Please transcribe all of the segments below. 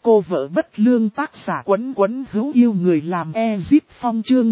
Cô vợ bất lương tác giả Quấn Quấn hữu yêu người làm Ezip Phong chương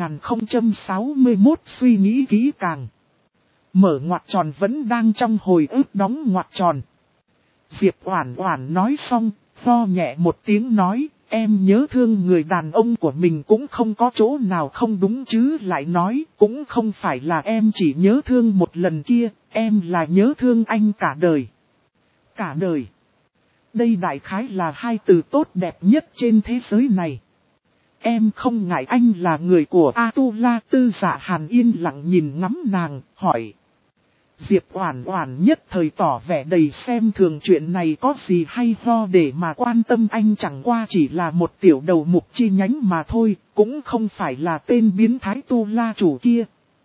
2061 suy nghĩ kỹ càng. Mở ngoặc tròn vẫn đang trong hồi ức đóng ngoặc tròn. Diệp Oản Oản nói xong, ho nhẹ một tiếng nói, em nhớ thương người đàn ông của mình cũng không có chỗ nào không đúng chứ, lại nói, cũng không phải là em chỉ nhớ thương một lần kia, em là nhớ thương anh cả đời. Cả đời. Đây đại khái là hai từ tốt đẹp nhất trên thế giới này. Em không ngại anh là người của Atula. Tư Dạ Hàn yên lặng nhìn ngắm nàng, hỏi. Diệp Oản Oản nhất thời tỏ vẻ đầy xem thường, chuyện này có gì hay ho để mà quan tâm, anh chẳng qua chỉ là một tiểu đầu mục chi nhánh mà thôi, cũng không phải là tên biến thái Tu La chủ kia.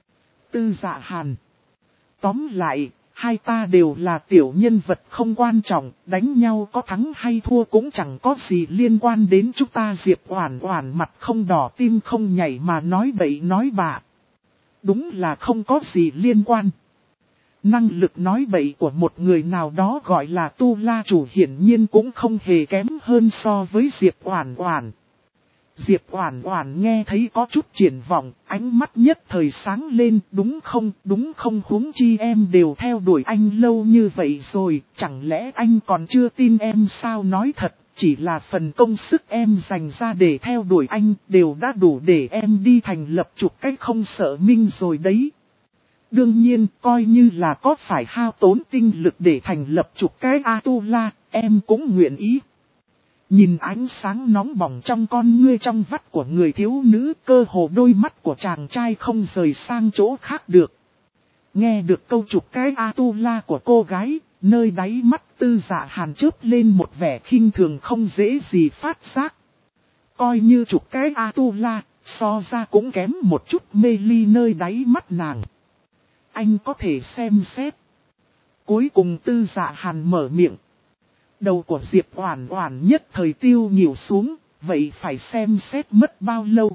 Tư Dạ Hàn. Tóm lại, hai ta đều là tiểu nhân vật không quan trọng, đánh nhau có thắng hay thua cũng chẳng có gì liên quan đến chúng ta. Diệp Oản Oản mặt không đỏ tim không nhảy mà nói bậy nói bạ. Đúng là không có gì liên quan. Năng lực nói bậy của một người nào đó gọi là Tu La chủ hiển nhiên cũng không hề kém hơn so với Diệp Oản Oản. Diệp Oản Oản nghe thấy có chút triển vọng, ánh mắt nhất thời sáng lên, đúng không, huống chi em đều theo đuổi anh lâu như vậy rồi, chẳng lẽ anh còn chưa tin em sao? Nói thật, chỉ là phần công sức em dành ra để theo đuổi anh, đều đã đủ để em đi thành lập chục cách không sợ minh rồi đấy. Đương nhiên, coi như là có phải hao tốn tinh lực để thành lập chục cái Atula, em cũng nguyện ý. Nhìn ánh sáng nóng bỏng trong con ngươi trong vắt của người thiếu nữ, cơ hồ đôi mắt của chàng trai không rời sang chỗ khác được. Nghe được câu chục cái Atula của cô gái, nơi đáy mắt Tư Dạ Hàn chớp lên một vẻ khinh thường không dễ gì phát giác. Coi như chục cái Atula, so ra cũng kém một chút mê ly nơi đáy mắt nàng. Anh có thể xem xét. Cuối cùng Tư Dạ Hàn mở miệng. Đầu của Diệp Oản Oản nhất thời tiêu nhịu xuống, vậy phải xem xét mất bao lâu?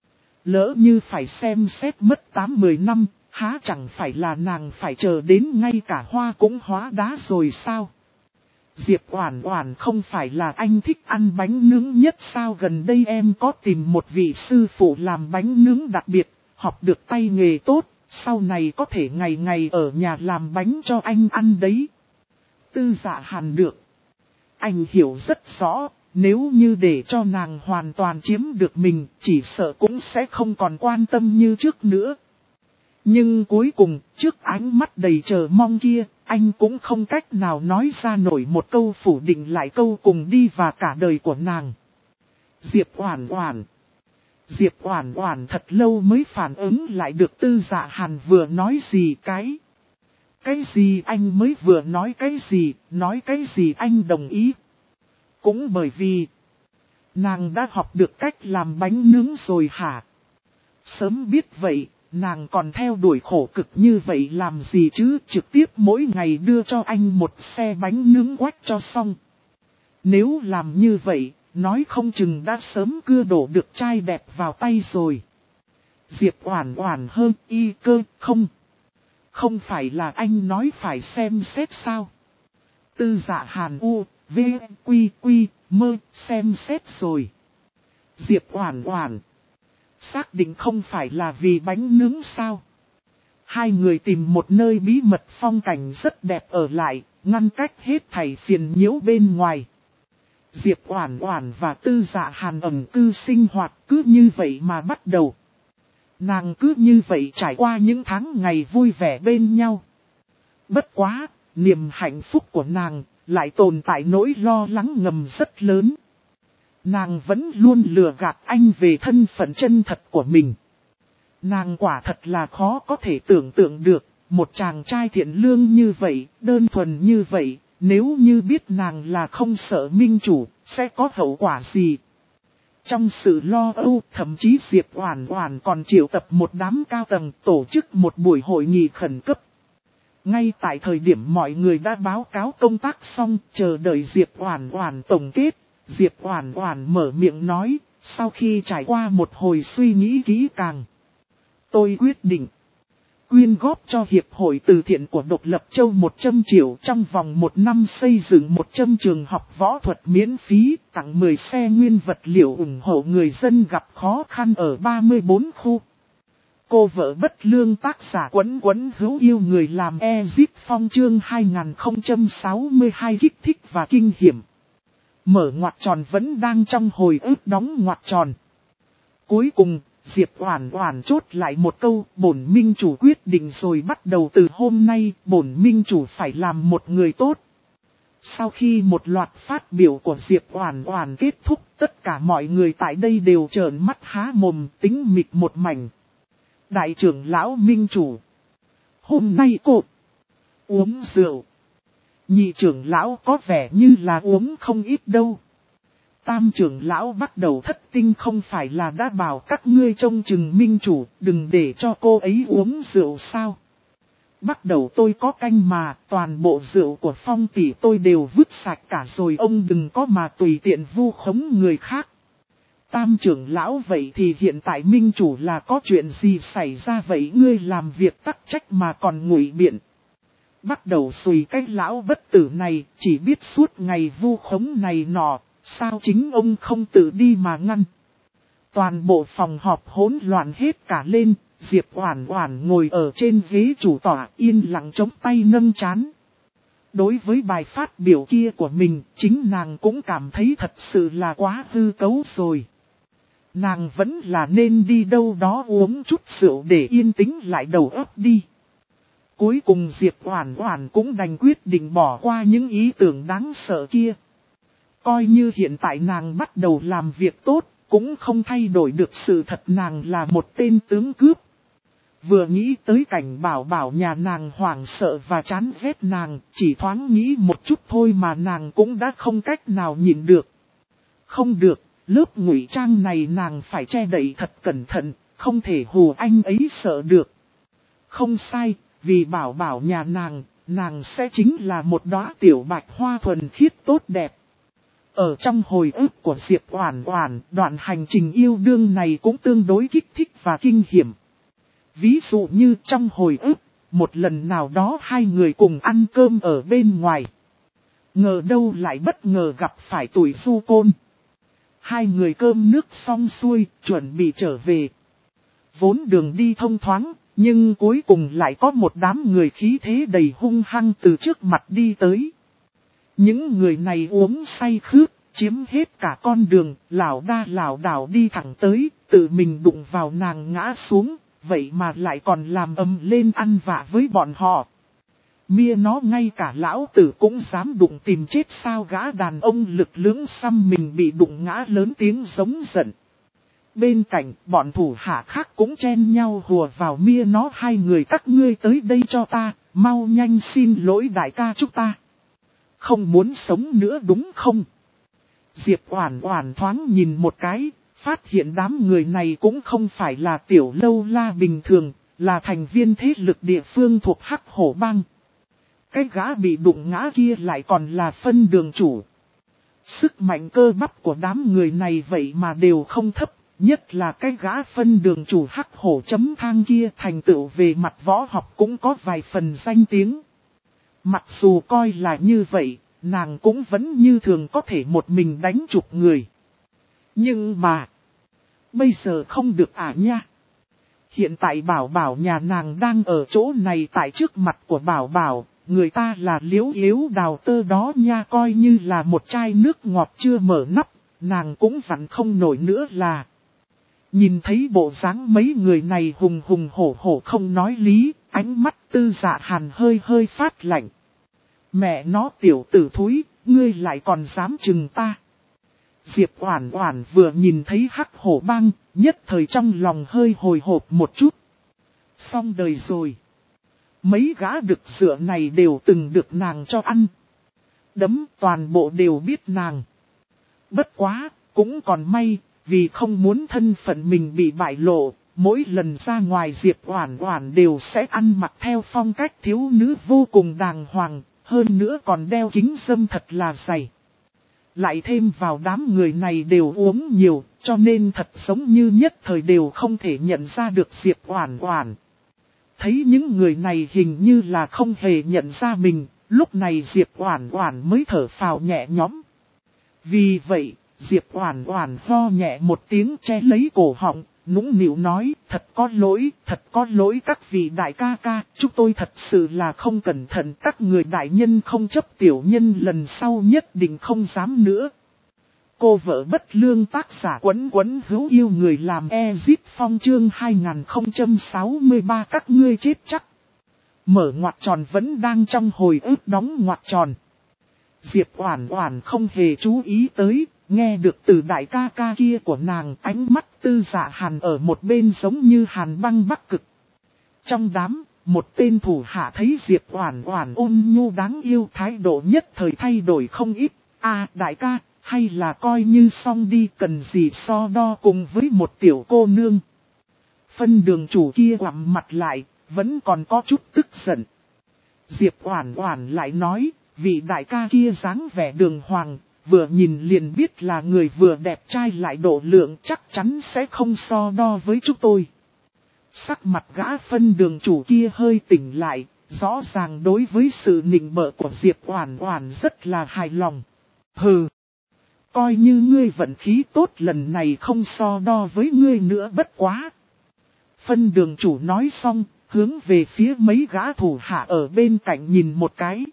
Lỡ như phải xem xét mất 8-10 năm, há chẳng phải là nàng phải chờ đến ngay cả hoa cũng hóa đá rồi sao? Diệp Oản Oản, không phải là anh thích ăn bánh nướng nhất sao? Gần đây em có tìm một vị sư phụ làm bánh nướng đặc biệt, học được tay nghề tốt, sau này có thể ngày ngày ở nhà làm bánh cho anh ăn đấy. Tư Dạ Hàn được. Anh hiểu rất rõ, nếu như để cho nàng hoàn toàn chiếm được mình, chỉ sợ cũng sẽ không còn quan tâm như trước nữa. Nhưng cuối cùng, trước ánh mắt đầy chờ mong kia, anh cũng không cách nào nói ra nổi một câu phủ định lại câu cùng đi và cả đời của nàng. Diệp Oản Oản. Diệp Oản Oản thật lâu mới phản ứng lại được Tư Dạ Hàn vừa nói gì cái. Cái gì anh mới vừa nói cái gì anh đồng ý. Cũng bởi vì nàng đã học được cách làm bánh nướng rồi hả? Sớm biết vậy, nàng còn theo đuổi khổ cực như vậy làm gì chứ, trực tiếp mỗi ngày đưa cho anh một xe bánh nướng quách cho xong. Nếu làm như vậy, nói không chừng đã sớm cưa đổ được trai đẹp vào tay rồi. Diệp Oản Oản hơn y cơ, không phải là anh nói phải xem xét sao? Tư Dạ Hàn u, v, quy, mơ, xem xét rồi. Diệp Oản Oản. Xác định không phải là vì bánh nướng sao? Hai người tìm một nơi bí mật phong cảnh rất đẹp ở lại, ngăn cách hết thảy phiền nhiễu bên ngoài. Diệp Oản Oản và Tư Dạ Hàn ẩn cư sinh hoạt cứ như vậy mà bắt đầu. Nàng cứ như vậy trải qua những tháng ngày vui vẻ bên nhau. Bất quá, niềm hạnh phúc của nàng lại tồn tại nỗi lo lắng ngầm rất lớn. Nàng vẫn luôn lừa gạt anh về thân phận chân thật của mình. Nàng quả thật là khó có thể tưởng tượng được, một chàng trai thiện lương như vậy, đơn thuần như vậy, nếu như biết nàng là không sợ minh chủ, sẽ có hậu quả gì? Trong sự lo âu, thậm chí Diệp Oản Oản còn triệu tập một đám cao tầng tổ chức một buổi hội nghị khẩn cấp. Ngay tại thời điểm mọi người đã báo cáo công tác xong, chờ đợi Diệp Oản Oản tổng kết, Diệp Oản Oản mở miệng nói, sau khi trải qua một hồi suy nghĩ kỹ càng. Tôi quyết định. quyên góp cho Hiệp hội Từ thiện của Độc Lập Châu 100 triệu trong vòng 1 năm xây dựng 100 trường học võ thuật miễn phí, tặng 10 xe nguyên vật liệu ủng hộ người dân gặp khó khăn ở 34 khu. Cô vợ bất lương tác giả Quấn Quấn hữu yêu người làm Ezip Phong chương 2062 kích thích và kinh hiểm. Mở ngoặc tròn vẫn đang trong hồi ức đóng ngoặc tròn. Cuối cùng, Diệp Oản Oản chốt lại một câu, bổn minh chủ quyết định rồi, bắt đầu từ hôm nay, bổn minh chủ phải làm một người tốt. Sau khi một loạt phát biểu của Diệp Oản Oản kết thúc, tất cả mọi người tại đây đều trợn mắt há mồm, tĩnh mịch một mảnh. Đại trưởng lão minh chủ, hôm nay cô uống rượu. Nhị trưởng lão có vẻ như là uống không ít đâu. Tam trưởng lão bắt đầu thất tinh, không phải là đã bảo các ngươi trông chừng minh chủ, đừng để cho cô ấy uống rượu sao? Bắt đầu tôi có canh mà, toàn bộ rượu của Phong tỷ tôi đều vứt sạch cả rồi, ông đừng có mà tùy tiện vu khống người khác. Tam trưởng lão, vậy thì hiện tại minh chủ là có chuyện gì xảy ra vậy, ngươi làm việc tắc trách mà còn ngụy biện. Bắt đầu xùi cái lão bất tử này, chỉ biết suốt ngày vu khống này nọ, sao chính ông không tự đi mà ngăn. Toàn bộ phòng họp hỗn loạn hết cả lên, Diệp Oản Oản ngồi ở trên ghế chủ tọa yên lặng chống tay nâng trán. Đối với bài phát biểu kia của mình, chính nàng cũng cảm thấy thật sự là quá hư cấu rồi. Nàng vẫn là nên đi đâu đó uống chút rượu để yên tĩnh lại đầu óc đi. Cuối cùng Diệp Oản Oản cũng đành quyết định bỏ qua những ý tưởng đáng sợ kia. Coi như hiện tại nàng bắt đầu làm việc tốt, cũng không thay đổi được sự thật nàng là một tên tướng cướp. Vừa nghĩ tới cảnh Bảo Bảo nhà nàng hoảng sợ và chán ghét nàng, chỉ thoáng nghĩ một chút thôi mà nàng cũng đã không cách nào nhịn được. Không được, lớp ngụy trang này nàng phải che đậy thật cẩn thận, không thể hù anh ấy sợ được. Không sai, vì Bảo Bảo nhà nàng sẽ chính là một đóa tiểu bạch hoa thuần khiết tốt đẹp. Ở trong hồi ức của Diệp Oản Oản, đoạn hành trình yêu đương này cũng tương đối kích thích và kinh hiểm. Ví dụ như trong hồi ức, một lần nào đó hai người cùng ăn cơm ở bên ngoài. Ngờ đâu lại bất ngờ gặp phải tuổi du côn. Hai người cơm nước xong xuôi, chuẩn bị trở về. Vốn đường đi thông thoáng, nhưng cuối cùng lại có một đám người khí thế đầy hung hăng từ trước mặt đi tới. Những người này uống say khướt, chiếm hết cả con đường, lảo đảo đi thẳng tới, tự mình đụng vào nàng ngã xuống, vậy mà lại còn làm ầm lên ăn vạ với bọn họ. Mia nó, ngay cả lão tử cũng dám đụng tìm chết sao, gã đàn ông lực lưỡng xăm mình bị đụng ngã lớn tiếng giống giận. Bên cạnh, bọn thủ hạ khác cũng chen nhau hùa vào Mia nó, hai người các ngươi tới đây cho ta, mau nhanh xin lỗi đại ca chúng ta. Không muốn sống nữa đúng không? Diệp Oản Oản thoáng nhìn một cái, phát hiện đám người này cũng không phải là tiểu lâu la bình thường, là thành viên thế lực địa phương thuộc Hắc Hổ Bang. Cái gã bị đụng ngã kia lại còn là phân đường chủ. Sức mạnh cơ bắp của đám người này vậy mà đều không thấp, nhất là cái gã phân đường chủ Hắc Hổ chấm thang kia, thành tựu về mặt võ học cũng có vài phần danh tiếng. Mặc dù coi là như vậy, nàng cũng vẫn như thường có thể một mình đánh chục người. Nhưng mà, bây giờ không được nha. Hiện tại Bảo Bảo nhà nàng đang ở chỗ này tại trước mặt của Bảo Bảo, người ta là Liễu Yếu Đào Tơ đó nha, coi như là một chai nước ngọt chưa mở nắp, nàng cũng vặn không nổi nữa là. Nhìn thấy bộ dáng mấy người này hùng hùng hổ hổ không nói lý, ánh mắt Tư Dạ Hàn hơi phát lạnh. Mẹ nó, tiểu tử thúi, ngươi lại còn dám chừng ta. Diệp Oản Oản vừa nhìn thấy Hắc Hổ Bang, nhất thời trong lòng hơi hồi hộp một chút. Xong đời rồi. Mấy gã đực dựa này đều từng được nàng cho ăn. Đấm toàn bộ đều biết nàng. Bất quá, cũng còn may, vì không muốn thân phận mình bị bại lộ, mỗi lần ra ngoài Diệp Oản Oản đều sẽ ăn mặc theo phong cách thiếu nữ vô cùng đàng hoàng, hơn nữa còn đeo kính râm thật là dày. Lại thêm vào đám người này đều uống nhiều, cho nên thật giống như nhất thời đều không thể nhận ra được Diệp Oản Oản. thấy những người này hình như là không hề nhận ra mình, lúc này Diệp Oản Oản mới thở phào nhẹ nhõm. Vì vậy, Diệp Oản Oản ho nhẹ một tiếng che lấy cổ họng, nũng nịu nói, thật có lỗi các vị đại ca ca, chúng tôi thật sự là không cẩn thận, các người đại nhân không chấp tiểu nhân lần sau nhất định không dám nữa. Cô vợ bất lương tác giả Quấn Quấn hữu yêu người làm Ezip Phong chương 2063 các ngươi chết chắc. Mở ngoặc tròn vẫn đang trong hồi ức đóng ngoặc tròn. Diệp Oản Oản không hề chú ý tới, nghe được từ đại ca ca kia của nàng, ánh mắt Tư Dạ Hàn ở một bên giống như hàn băng bắc cực. Trong đám, một tên thủ hạ thấy Diệp Oản Oản ôn nhu đáng yêu, thái độ nhất thời thay đổi không ít. Đại ca, hay là coi như xong đi, cần gì so đo cùng với một tiểu cô nương. Phân đường chủ kia quặm mặt lại, vẫn còn có chút tức giận. Diệp Oản Oản lại nói, vị đại ca kia dáng vẻ đường hoàng, vừa nhìn liền biết là người vừa đẹp trai lại độ lượng, chắc chắn sẽ không so đo với chúng tôi. Sắc mặt gã phân đường chủ kia hơi tỉnh lại, rõ ràng đối với sự nịnh bợ của Diệp Oản Oản rất là hài lòng. Hừ, coi như ngươi vận khí tốt, lần này không so đo với ngươi nữa bất quá. Phân đường chủ nói xong, hướng về phía mấy gã thủ hạ ở bên cạnh nhìn một cái.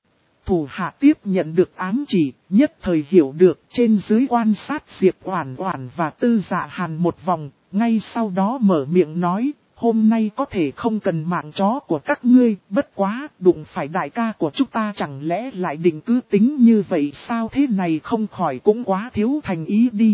Thủ hạ tiếp nhận được ám chỉ, nhất thời hiểu được, trên dưới quan sát Diệp Oản Oản và Tư Dạ Hàn một vòng, ngay sau đó mở miệng nói, hôm nay có thể không cần mạng chó của các ngươi, bất quá, đụng phải đại ca của chúng ta chẳng lẽ lại định cứ tính như vậy sao, thế này không khỏi cũng quá thiếu thành ý đi.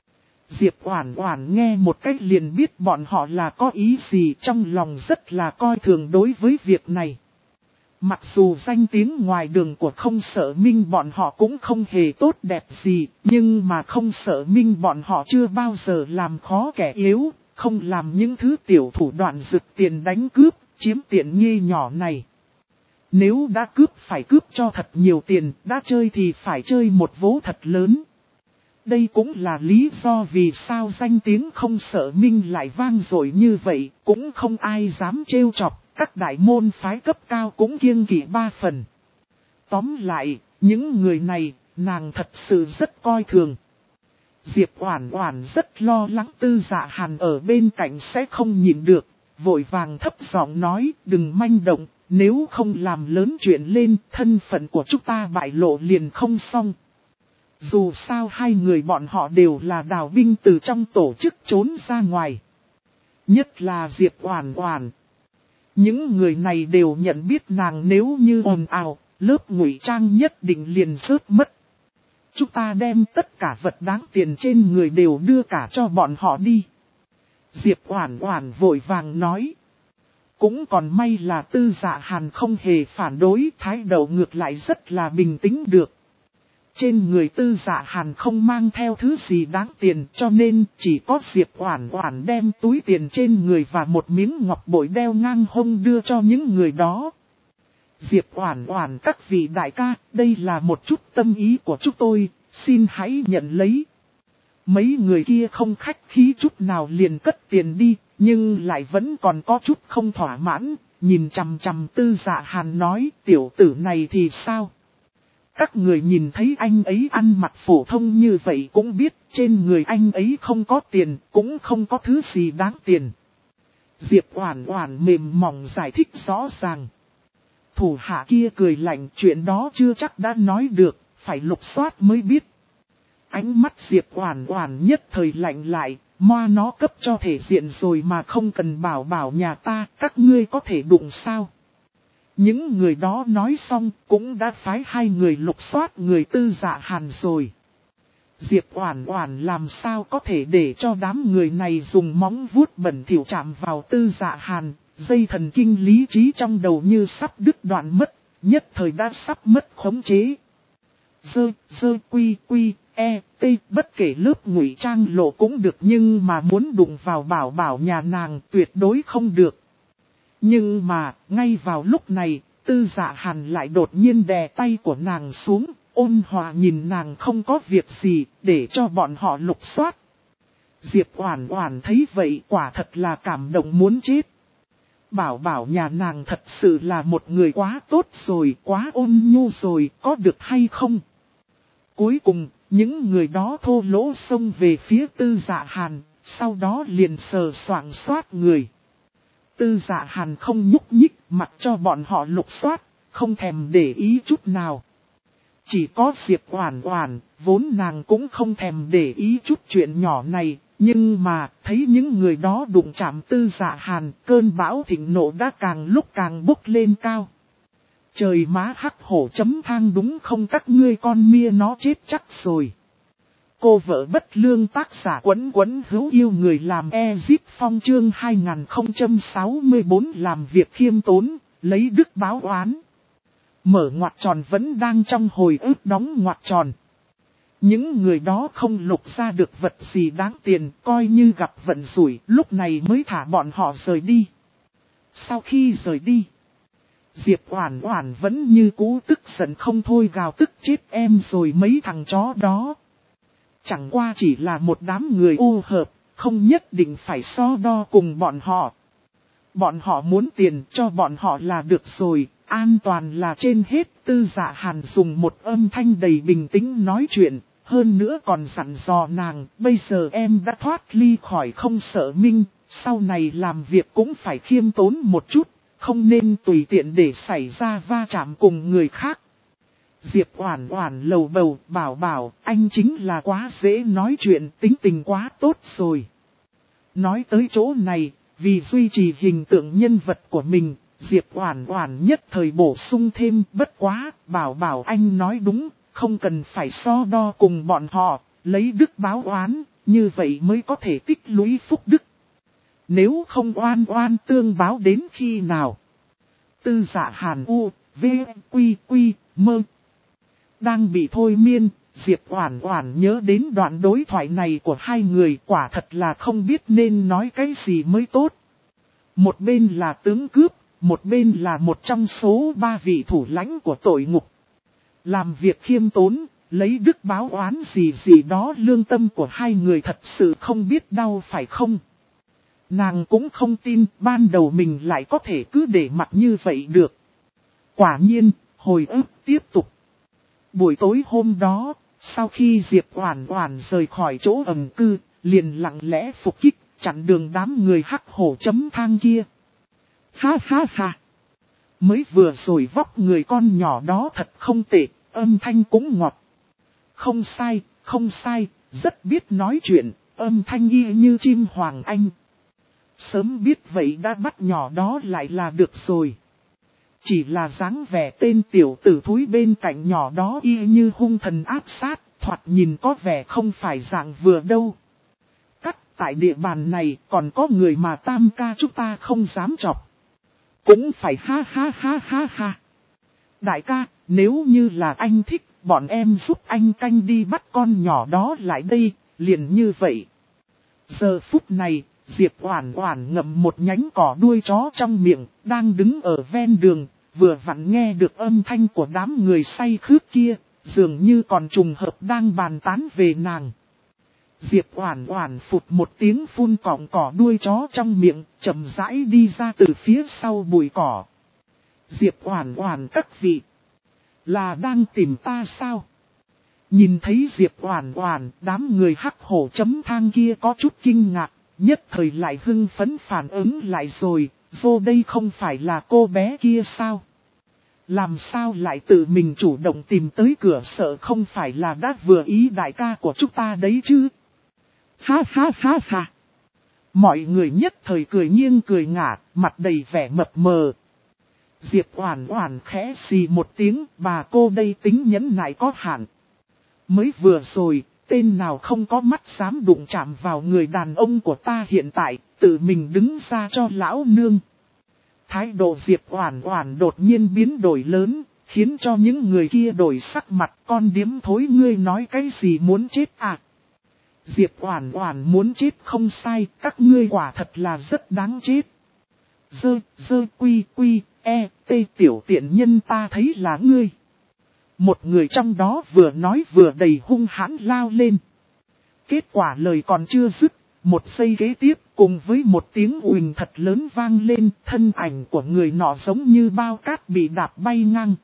Diệp Oản Oản nghe một cách liền biết bọn họ là có ý gì, trong lòng rất là coi thường đối với việc này. Mặc dù danh tiếng ngoài đường của Không Sợ Minh bọn họ cũng không hề tốt đẹp gì, nhưng mà Không Sợ Minh bọn họ chưa bao giờ làm khó kẻ yếu, không làm những thứ tiểu thủ đoạn rực tiền đánh cướp, chiếm tiện nghi nhỏ này. Nếu đã cướp phải cướp cho thật nhiều tiền, đã chơi thì phải chơi một vố thật lớn. Đây cũng là lý do vì sao danh tiếng Không Sợ Minh lại vang dội như vậy, cũng không ai dám trêu chọc. Các đại môn phái cấp cao cũng kiêng kỵ ba phần. Tóm lại, những người này, nàng thật sự rất coi thường. Diệp Oản Oản rất lo lắng Tư Dạ Hàn ở bên cạnh sẽ không nhịn được, vội vàng thấp giọng nói, đừng manh động, nếu không làm lớn chuyện lên, thân phận của chúng ta bại lộ liền không xong. Dù sao hai người bọn họ đều là đào binh từ trong tổ chức trốn ra ngoài. Nhất là Diệp Oản Oản. Những người này đều nhận biết nàng nếu như ồn ào, lớp ngụy trang nhất định liền rớt mất. Chúng ta đem tất cả vật đáng tiền trên người đều đưa cả cho bọn họ đi. Diệp Oản Oản vội vàng nói. Cũng còn may là Tư Dạ Hàn không hề phản đối, thái độ ngược lại rất là bình tĩnh được. Trên người Tư Dạ Hàn không mang theo thứ gì đáng tiền, cho nên chỉ có Diệp Oản Oản đem túi tiền trên người và một miếng ngọc bội đeo ngang hông đưa cho những người đó. Diệp Oản Oản, các vị đại ca, đây là một chút tâm ý của chúng tôi, xin hãy nhận lấy. Mấy người kia không khách khí chút nào liền cất tiền đi, nhưng lại vẫn còn có chút không thỏa mãn, nhìn chằm chằm Tư Dạ Hàn nói, tiểu tử này thì sao? Các người nhìn thấy anh ấy ăn mặc phổ thông như vậy cũng biết trên người anh ấy không có tiền, cũng không có thứ gì đáng tiền. Diệp Oản Oản mềm mỏng giải thích rõ ràng. Thủ hạ kia cười lạnh, chuyện đó chưa chắc đã nói được, phải lục soát mới biết. Ánh mắt Diệp Oản Oản nhất thời lạnh lại, moa nó cấp cho thể diện rồi mà không cần bảo nhà ta, các ngươi có thể đụng sao? Những người đó nói xong cũng đã phái hai người lục soát người Tư Dạ Hàn rồi. Diệp Oản Oản làm sao có thể để cho đám người này dùng móng vuốt bẩn thỉu chạm vào Tư Dạ Hàn, dây thần kinh lý trí trong đầu như sắp đứt đoạn mất, nhất thời đã sắp mất khống chế. Quy, bất kể lớp ngụy trang lộ cũng được nhưng mà muốn đụng vào bảo nhà nàng tuyệt đối không được. Nhưng mà, ngay vào lúc này, Tư Dạ Hàn lại đột nhiên đè tay của nàng xuống, ôn hòa nhìn nàng không có việc gì, để cho bọn họ lục soát. Diệp Oản Oản thấy vậy quả thật là cảm động muốn chết. Bảo Bảo nhà nàng thật sự là một người quá tốt rồi, quá ôn nhu rồi, có được hay không? Cuối cùng, những người đó thô lỗ xông về phía Tư Dạ Hàn, sau đó liền sờ soạng soát người. Tư Dạ Hàn không nhúc nhích, mặc cho bọn họ lục soát, không thèm để ý chút nào. Chỉ có Diệp Oản Oản, vốn nàng cũng không thèm để ý chút chuyện nhỏ này, nhưng mà thấy những người đó đụng chạm Tư Dạ Hàn, cơn bão thịnh nộ đã càng lúc càng bốc lên cao. Trời má hắc hổ chấm thang đúng không, các ngươi con mia nó chết chắc rồi. Cô vợ bất lương tác giả Quấn Quấn hữu yêu người làm Ezip Phong chương 2064 làm việc khiêm tốn, lấy đức báo oán. Mở ngoặc tròn vẫn đang trong hồi ức đóng ngoặc tròn. Những người đó không lục ra được vật gì đáng tiền, coi như gặp vận rủi, lúc này mới thả bọn họ rời đi. Sau khi rời đi, Diệp Oản Oản vẫn như cũ tức giận không thôi, gào tức chết em rồi mấy thằng chó đó. Chẳng qua chỉ là một đám người ô hợp, không nhất định phải so đo cùng bọn họ. Bọn họ muốn tiền cho bọn họ là được rồi, an toàn là trên hết. Tư Dạ Hàn dùng một âm thanh đầy bình tĩnh nói chuyện, hơn nữa còn dặn dò nàng, bây giờ em đã thoát ly khỏi không sợ minh, sau này làm việc cũng phải khiêm tốn một chút, không nên tùy tiện để xảy ra va chạm cùng người khác. Diệp Oản Oản lầu bầu, Bảo Bảo, anh chính là quá dễ nói chuyện, tính tình quá tốt rồi. Nói tới chỗ này, vì duy trì hình tượng nhân vật của mình, Diệp Oản Oản nhất thời bổ sung thêm, bất quá, Bảo Bảo anh nói đúng, không cần phải so đo cùng bọn họ, lấy đức báo oán, như vậy mới có thể tích lũy phúc đức. Nếu không oan oan tương báo đến khi nào? Tư Dạ Hàn u, v, quy quy, mơ. Đang bị thôi miên, Diệp Oản Oản nhớ đến đoạn đối thoại này của hai người, quả thật là không biết nên nói cái gì mới tốt. Một bên là tướng cướp, một bên là một trong số 3 vị thủ lãnh của tội ngục. Làm việc khiêm tốn, lấy đức báo oán gì gì đó, lương tâm của hai người thật sự không biết đau phải không? Nàng cũng không tin ban đầu mình lại có thể cứ để mặc như vậy được. Quả nhiên, hồi ức tiếp tục. Buổi tối hôm đó, sau khi Diệp Oản Oản rời khỏi chỗ ẩn cư, liền lặng lẽ phục kích, chặn đường đám người hắc hổ chấm thang kia. Ha ha ha! Mới vừa rồi vóc người con nhỏ đó thật không tệ, âm thanh cũng ngọt. Không sai, không sai, rất biết nói chuyện, âm thanh y như chim hoàng anh. Sớm biết vậy đã bắt nhỏ đó lại là được rồi. Chỉ là dáng vẻ tên tiểu tử thúi bên cạnh nhỏ đó y như hung thần áp sát, thoạt nhìn có vẻ không phải dạng vừa đâu. Cắt, tại địa bàn này còn có người mà tam ca chúng ta không dám chọc. Cũng phải ha ha ha ha ha. Đại ca, nếu như là anh thích, bọn em giúp anh canh đi bắt con nhỏ đó lại đây, liền như vậy. Giờ phút này, Diệp Oản Oản ngậm một nhánh cỏ đuôi chó trong miệng, đang đứng ở ven đường, vừa vặn nghe được âm thanh của đám người say khướt kia, dường như còn trùng hợp đang bàn tán về nàng. Diệp Oản Oản phụt một tiếng phun cọng cỏ đuôi chó trong miệng, chậm rãi đi ra từ phía sau bụi cỏ. Diệp Oản Oản các vị, là đang tìm ta sao? Nhìn thấy Diệp Oản Oản, đám người hắc hổ chấm thang kia có chút kinh ngạc, nhất thời lại hưng phấn phản ứng lại rồi, vô đây không phải là cô bé kia sao? Làm sao lại tự mình chủ động tìm tới cửa, sợ không phải là đã vừa ý đại ca của chúng ta đấy chứ? Ha ha ha ha! Mọi người nhất thời cười nghiêng cười ngả, mặt đầy vẻ mập mờ. Diệp Oản Oản khẽ xì một tiếng, bà cô đây tính nhẫn nại có hạn. Mới vừa rồi, tên nào không có mắt dám đụng chạm vào người đàn ông của ta hiện tại, tự mình đứng ra cho lão nương. Thái độ Diệp Oản Oản đột nhiên biến đổi lớn, khiến cho những người kia đổi sắc mặt. Con điếm thối, ngươi nói cái gì muốn chết à? Diệp Oản Oản muốn chết không sai, các ngươi quả thật là rất đáng chết. Quy quy, tiểu tiện nhân, ta thấy là ngươi. Một người trong đó vừa nói vừa đầy hung hãn lao lên. Kết quả lời còn chưa dứt, Một giây kế tiếp, cùng với một tiếng uỳnh thật lớn vang lên, thân ảnh của người nọ giống như bao cát bị đạp bay ngang.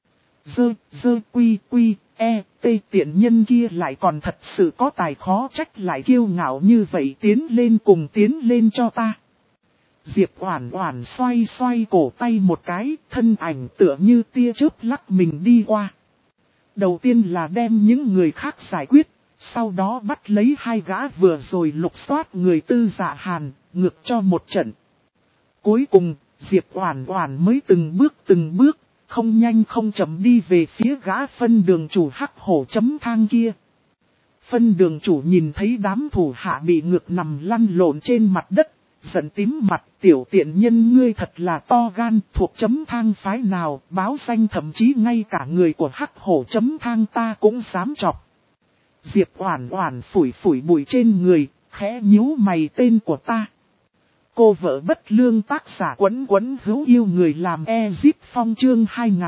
Tiện nhân kia lại còn thật sự có tài, khó trách lại kiêu ngạo như vậy, tiến lên cho ta. Diệp Oản Oản xoay xoay cổ tay một cái, thân ảnh tựa như tia chớp lắc mình đi qua. Đầu tiên là đem những người khác giải quyết, sau đó bắt lấy hai gã vừa rồi lục soát người Tư Dạ Hàn, ngược cho một trận. Cuối cùng, Diệp Oản Oản mới từng bước, không nhanh không chậm đi về phía gã phân đường chủ hắc hổ chấm thang kia. Phân đường chủ nhìn thấy đám thủ hạ bị ngược nằm lăn lộn trên mặt đất, giận tím mặt, tiểu tiện nhân ngươi thật là to gan, thuộc chấm thang phái nào, báo danh thậm chí ngay cả người của hắc hổ chấm thang ta cũng dám chọc. Diệp Oản Oản phủi phủi bụi trên người, khẽ nhíu mày, tên của ta. Cô vợ bất lương, tác giả Quấn Quấn hữu yêu người làm Ezip Phong chương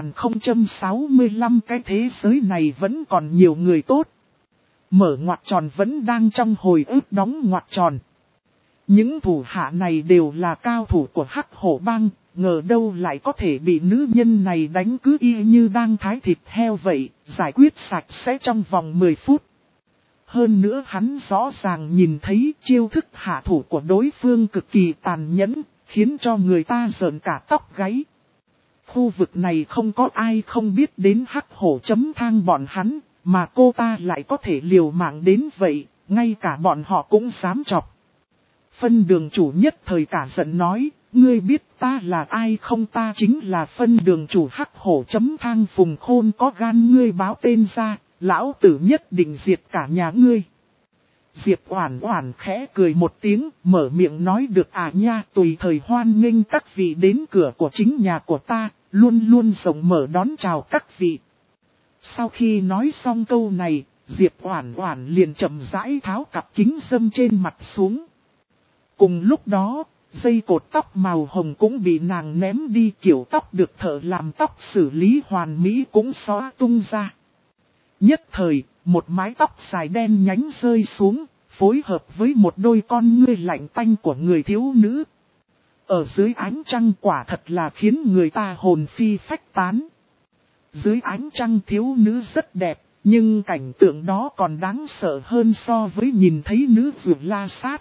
2065. Cái thế giới này vẫn còn nhiều người tốt. Mở ngoặc tròn vẫn đang trong hồi ức đóng ngoặc tròn. Những thủ hạ này đều là cao thủ của Hắc Hổ Bang, ngờ đâu lại có thể bị nữ nhân này đánh cứ y như đang thái thịt heo vậy, giải quyết sạch sẽ trong vòng 10 phút. Hơn nữa hắn rõ ràng nhìn thấy chiêu thức hạ thủ của đối phương cực kỳ tàn nhẫn, khiến cho người ta rợn cả tóc gáy. Khu vực này không có ai không biết đến Hắc Hổ chấm thang bọn hắn, mà cô ta lại có thể liều mạng đến vậy, ngay cả bọn họ cũng dám chọc. Phân đường chủ nhất thời cả giận nói, ngươi biết ta là ai không? Ta chính là phân đường chủ Hắc Hổ chấm thang Phùng Khôn, có gan ngươi báo tên ra, lão tử nhất định diệt cả nhà ngươi. Diệp Oản Oản khẽ cười một tiếng, mở miệng nói, được à nha, tùy thời hoan nghênh các vị đến cửa của chính nhà của ta, luôn luôn rộng mở đón chào các vị. Sau khi nói xong câu này, Diệp Oản Oản liền chậm rãi tháo cặp kính râm trên mặt xuống. Cùng lúc đó, dây cột tóc màu hồng cũng bị nàng ném đi, kiểu tóc được thợ làm tóc xử lý hoàn mỹ cũng xóa tung ra. Nhất thời, một mái tóc dài đen nhánh rơi xuống, phối hợp với một đôi con ngươi lạnh tanh của người thiếu nữ. Ở dưới ánh trăng quả thật là khiến người ta hồn phi phách tán. Dưới ánh trăng thiếu nữ rất đẹp, nhưng cảnh tượng đó còn đáng sợ hơn so với nhìn thấy nữ vượt la sát.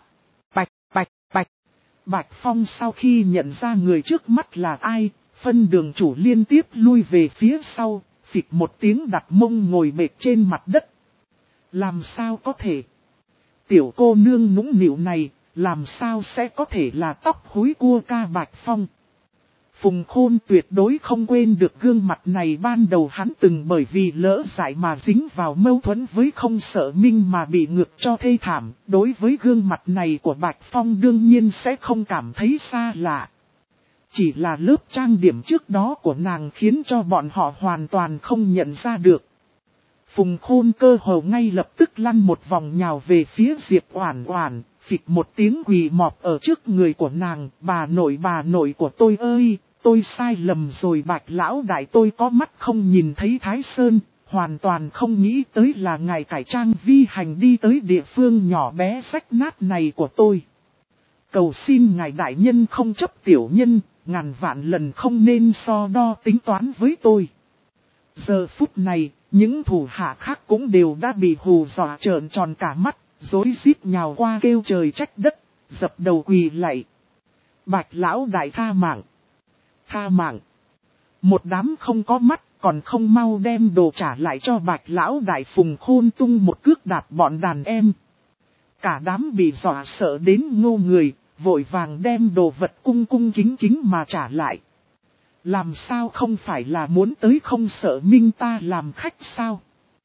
Bạch Phong sau khi nhận ra người trước mắt là ai, phân đường chủ liên tiếp lui về phía sau, phịch một tiếng đặt mông ngồi bệt trên mặt đất. Làm sao có thể? Tiểu cô nương nũng nịu này, làm sao sẽ có thể là tóc húi cua ca Bạch Phong? Phùng Khôn tuyệt đối không quên được gương mặt này, ban đầu hắn từng bởi vì lỡ dại mà dính vào mâu thuẫn với Không Sợ Minh mà bị ngược cho thê thảm. Đối với gương mặt này của Bạch Phong đương nhiên sẽ không cảm thấy xa lạ. Chỉ là lớp trang điểm trước đó của nàng khiến cho bọn họ hoàn toàn không nhận ra được. Phùng Khôn cơ hồ ngay lập tức lăn một vòng nhào về phía Diệp Oản Oản, phịch một tiếng quỳ mọp ở trước người của nàng. Bà nội của tôi ơi, tôi sai lầm rồi Bạch lão đại, tôi có mắt không nhìn thấy Thái Sơn, hoàn toàn không nghĩ tới là ngài cải trang vi hành đi tới địa phương nhỏ bé rách nát này của tôi. Cầu xin ngài đại nhân không chấp tiểu nhân, ngàn vạn lần không nên so đo tính toán với tôi. Giờ phút này, những thủ hạ khác cũng đều đã bị hù dọa trợn tròn cả mắt, rối rít nhào qua kêu trời trách đất, dập đầu quỳ lạy. Bạch lão đại tha mạng! Tha mạng! Một đám không có mắt, còn không mau đem đồ trả lại cho Bạch lão đại. Phùng Khôn tung một cước đạp bọn đàn em. Cả đám bị dọa sợ đến ngô người, vội vàng đem đồ vật cung kính mà trả lại. Làm sao không phải là muốn tới Không Sợ Minh ta làm khách sao?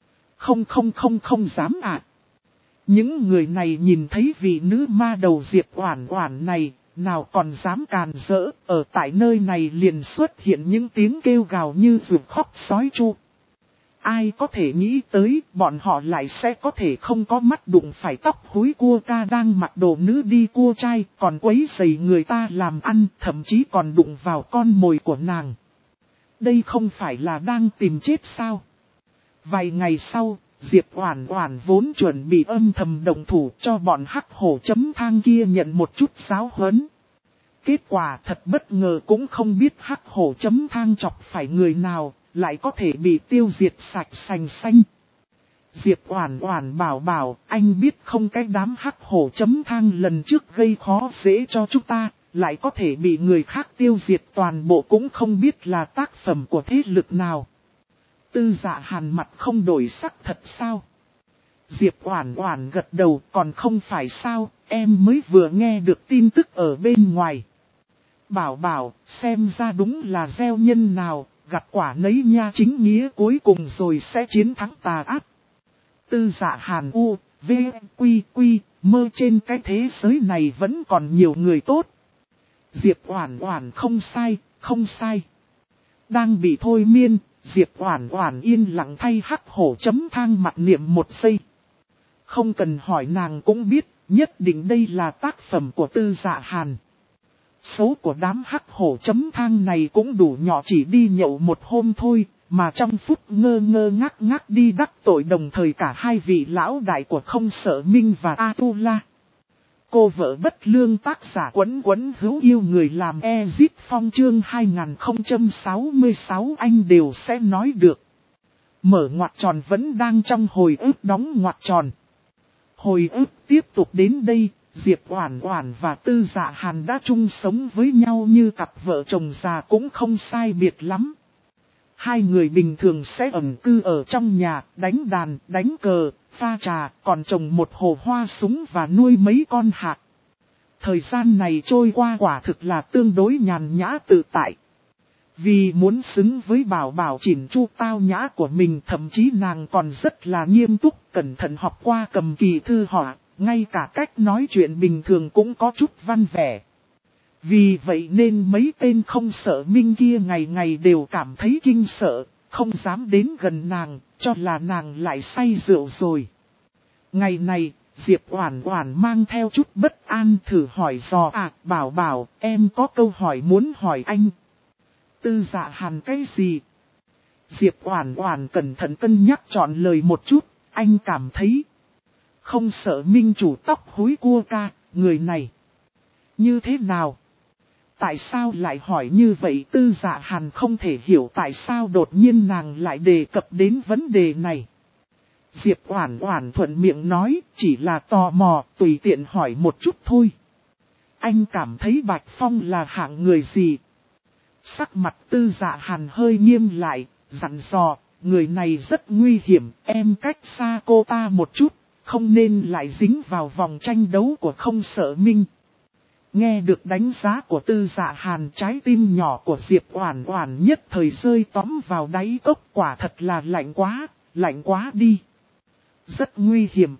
Không dám ạ. Những người này nhìn thấy vị nữ ma đầu Diệp Oản Oản này, nào còn dám càn rỡ, ở tại nơi này liền xuất hiện những tiếng kêu gào như ruột khóc sói chu. Ai có thể nghĩ tới bọn họ lại sẽ có thể không có mắt đụng phải tóc húi cua ca đang mặc đồ nữ đi cua trai, còn quấy rầy người ta làm ăn, thậm chí còn đụng vào con mồi của nàng. Đây không phải là đang tìm chết sao? Vài ngày sau, Diệp Oản Oản vốn chuẩn bị âm thầm động thủ cho bọn hắc hổ chấm thang kia nhận một chút giáo huấn. Kết quả thật bất ngờ cũng không biết hắc hổ chấm thang chọc phải người nào, lại có thể bị tiêu diệt sạch sành xanh. Diệp Oản Oản bảo anh biết không, cái đám hắc hổ chấm thang lần trước gây khó dễ cho chúng ta, lại có thể bị người khác tiêu diệt toàn bộ, cũng không biết là tác phẩm của thế lực nào. Tư Dạ Hàn mặt không đổi sắc thật sao? Diệp Oản Oản gật đầu, còn không phải sao, em mới vừa nghe được tin tức ở bên ngoài. Bảo, xem ra đúng là gieo nhân nào, gặt quả nấy nha, chính nghĩa cuối cùng rồi sẽ chiến thắng tà ác. Tư Dạ Hàn V, Quy, mơ, trên cái thế giới này vẫn còn nhiều người tốt. Diệp Oản Oản không sai. Đang bị thôi miên, Diệp Oản Oản yên lặng thay hắc hổ chấm thang mặt niệm một giây. Không cần hỏi nàng cũng biết, nhất định đây là tác phẩm của Tư Dạ Hàn. Số của đám hắc hổ chấm thang này cũng đủ nhỏ, chỉ đi nhậu một hôm thôi, mà trong phút ngơ ngác đi đắc tội đồng thời cả hai vị lão đại của Không Sợ Minh và Atula. Cô vợ bất lương, tác giả Quấn hữu yêu người làm Ezip Phong, chương 2066 anh đều sẽ nói được. Mở ngoặc tròn vẫn đang trong hồi ức đóng ngoặc tròn. Hồi ức tiếp tục đến đây, Diệp Oản Oản và Tư Dạ Hàn đã chung sống với nhau như cặp vợ chồng già cũng không sai biệt lắm. Hai người bình thường sẽ ẩn cư ở trong nhà, đánh đàn, đánh cờ, pha trà, còn trồng một hồ hoa súng và nuôi mấy con hạc. Thời gian này trôi qua quả thực là tương đối nhàn nhã tự tại. Vì muốn xứng với bảo chỉn chu tao nhã của mình, thậm chí nàng còn rất là nghiêm túc, cẩn thận học qua cầm kỳ thư họa, ngay cả cách nói chuyện bình thường cũng có chút văn vẻ. Vì vậy nên mấy tên Không Sợ Minh kia ngày ngày đều cảm thấy kinh sợ, không dám đến gần nàng, cho là nàng lại say rượu rồi. Ngày này, Diệp Oản Oản mang theo chút bất an thử hỏi dò bảo, em có câu hỏi muốn hỏi anh. Tư Dạ Hàn cái gì? Diệp Oản Oản cẩn thận cân nhắc chọn lời một chút, anh cảm thấy Không Sợ Minh chủ tóc húi cua ca, người này như thế nào? Tại sao lại hỏi như vậy? Tư Dạ Hàn không thể hiểu tại sao đột nhiên nàng lại đề cập đến vấn đề này. Diệp Oản Oản thuận miệng nói, chỉ là tò mò, tùy tiện hỏi một chút thôi. Anh cảm thấy Bạch Phong là hạng người gì? Sắc mặt Tư Dạ Hàn hơi nghiêm lại, dặn dò, người này rất nguy hiểm, em cách xa cô ta một chút, không nên lại dính vào vòng tranh đấu của Không Sợ Minh. Nghe được đánh giá của Tư Dạ Hàn, trái tim nhỏ của Diệp Oản Oản nhất thời rơi tóm vào đáy cốc, quả thật là lạnh quá đi. Rất nguy hiểm.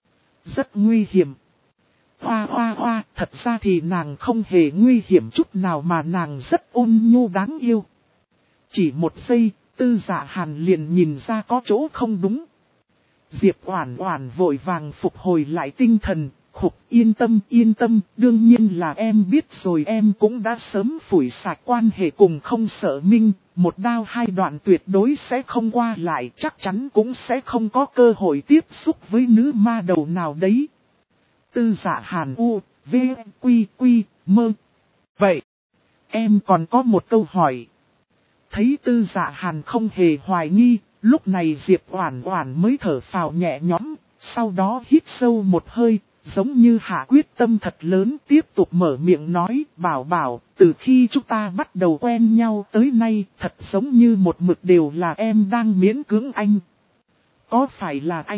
Hoa, thật ra thì nàng không hề nguy hiểm chút nào mà nàng rất ôn nhu đáng yêu. Chỉ một giây, Tư Dạ Hàn liền nhìn ra có chỗ không đúng. Diệp Oản Oản vội vàng phục hồi lại tinh thần, yên tâm, đương nhiên là em biết rồi, em cũng đã sớm phủi sạch quan hệ cùng Không Sợ Minh, một đao hai đoạn tuyệt đối sẽ không qua lại, chắc chắn cũng sẽ không có cơ hội tiếp xúc với nữ ma đầu nào đấy. Tư Dạ Hàn V, Quy, mơ. Vậy, em còn có một câu hỏi. Thấy Tư Dạ Hàn không hề hoài nghi, lúc này Diệp Oản Oản mới thở phào nhẹ nhõm, sau đó hít sâu một hơi, giống như hạ quyết tâm thật lớn, tiếp tục mở miệng nói, bảo, từ khi chúng ta bắt đầu quen nhau tới nay, thật giống như một mực đều là em đang miễn cưỡng anh. Có phải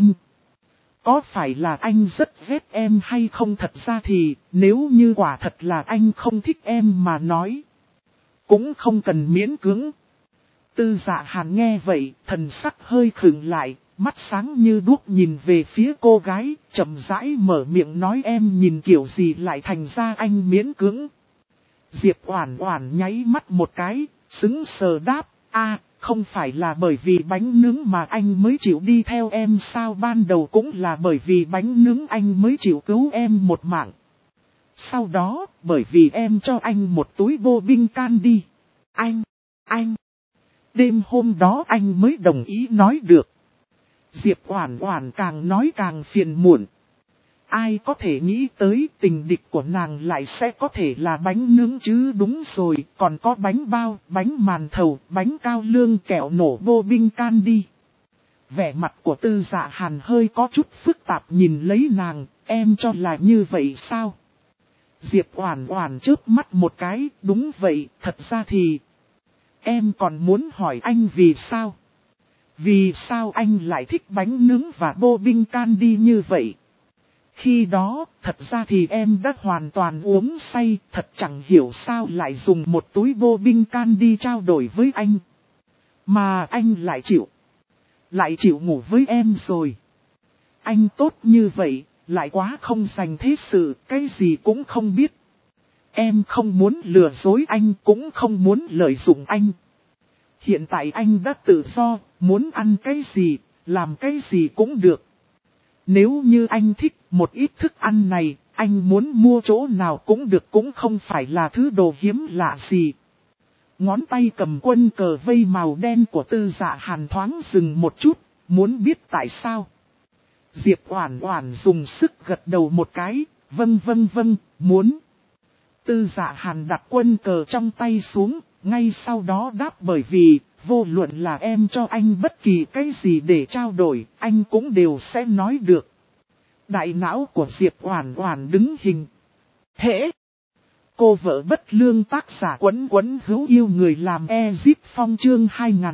là anh rất ghét em hay không? Thật ra thì, nếu như quả thật là anh không thích em mà nói, cũng không cần miễn cưỡng. Tư Dạ Hàn nghe vậy, thần sắc hơi khựng lại, mắt sáng như đuốc nhìn về phía cô gái, chậm rãi mở miệng nói, em nhìn kiểu gì lại thành ra anh miễn cưỡng. Diệp Oản Oản nháy mắt một cái, sững sờ đáp, không phải là bởi vì bánh nướng mà anh mới chịu đi theo em sao? Ban đầu cũng là bởi vì bánh nướng anh mới chịu cứu em một mạng. Sau đó, bởi vì em cho anh một túi bô binh can đi. Anh. Đêm hôm đó anh mới đồng ý nói được. Diệp Oản Oản càng nói càng phiền muộn. Ai có thể nghĩ tới tình địch của nàng lại sẽ có thể là bánh nướng chứ, đúng rồi, còn có bánh bao, bánh màn thầu, bánh cao lương, kẹo nổ bô binh candy. Vẻ mặt của Tư Dạ Hàn hơi có chút phức tạp nhìn lấy nàng, em cho là như vậy sao? Diệp Oản Oản chớp mắt một cái, đúng vậy, thật ra thì em còn muốn hỏi anh vì sao? Vì sao anh lại thích bánh nướng và bô binh candy như vậy? Khi đó, thật ra thì em đã hoàn toàn uống say, thật chẳng hiểu sao lại dùng một túi bô binh candy trao đổi với anh. Mà anh lại chịu ngủ với em rồi. Anh tốt như vậy, lại quá không dành thế sự, cái gì cũng không biết. Em không muốn lừa dối anh, cũng không muốn lợi dụng anh. Hiện tại anh đã tự do, muốn ăn cái gì, làm cái gì cũng được. Nếu như anh thích một ít thức ăn này, anh muốn mua chỗ nào cũng được, cũng không phải là thứ đồ hiếm lạ gì. Ngón tay cầm quân cờ vây màu đen của Tư Dạ Hàn thoáng dừng một chút, muốn biết tại sao. Diệp Oản Oản dùng sức gật đầu một cái, vâng, muốn. Tư Dạ Hàn đặt quân cờ trong tay xuống, ngay sau đó đáp bởi vì, vô luận là em cho anh bất kỳ cái gì để trao đổi, anh cũng đều sẽ nói được. Đại não của Diệp Oản Oản đứng hình. Hễ! Cô vợ bất lương tác giả Quấn Quấn hữu yêu người làm Ezip Phong chương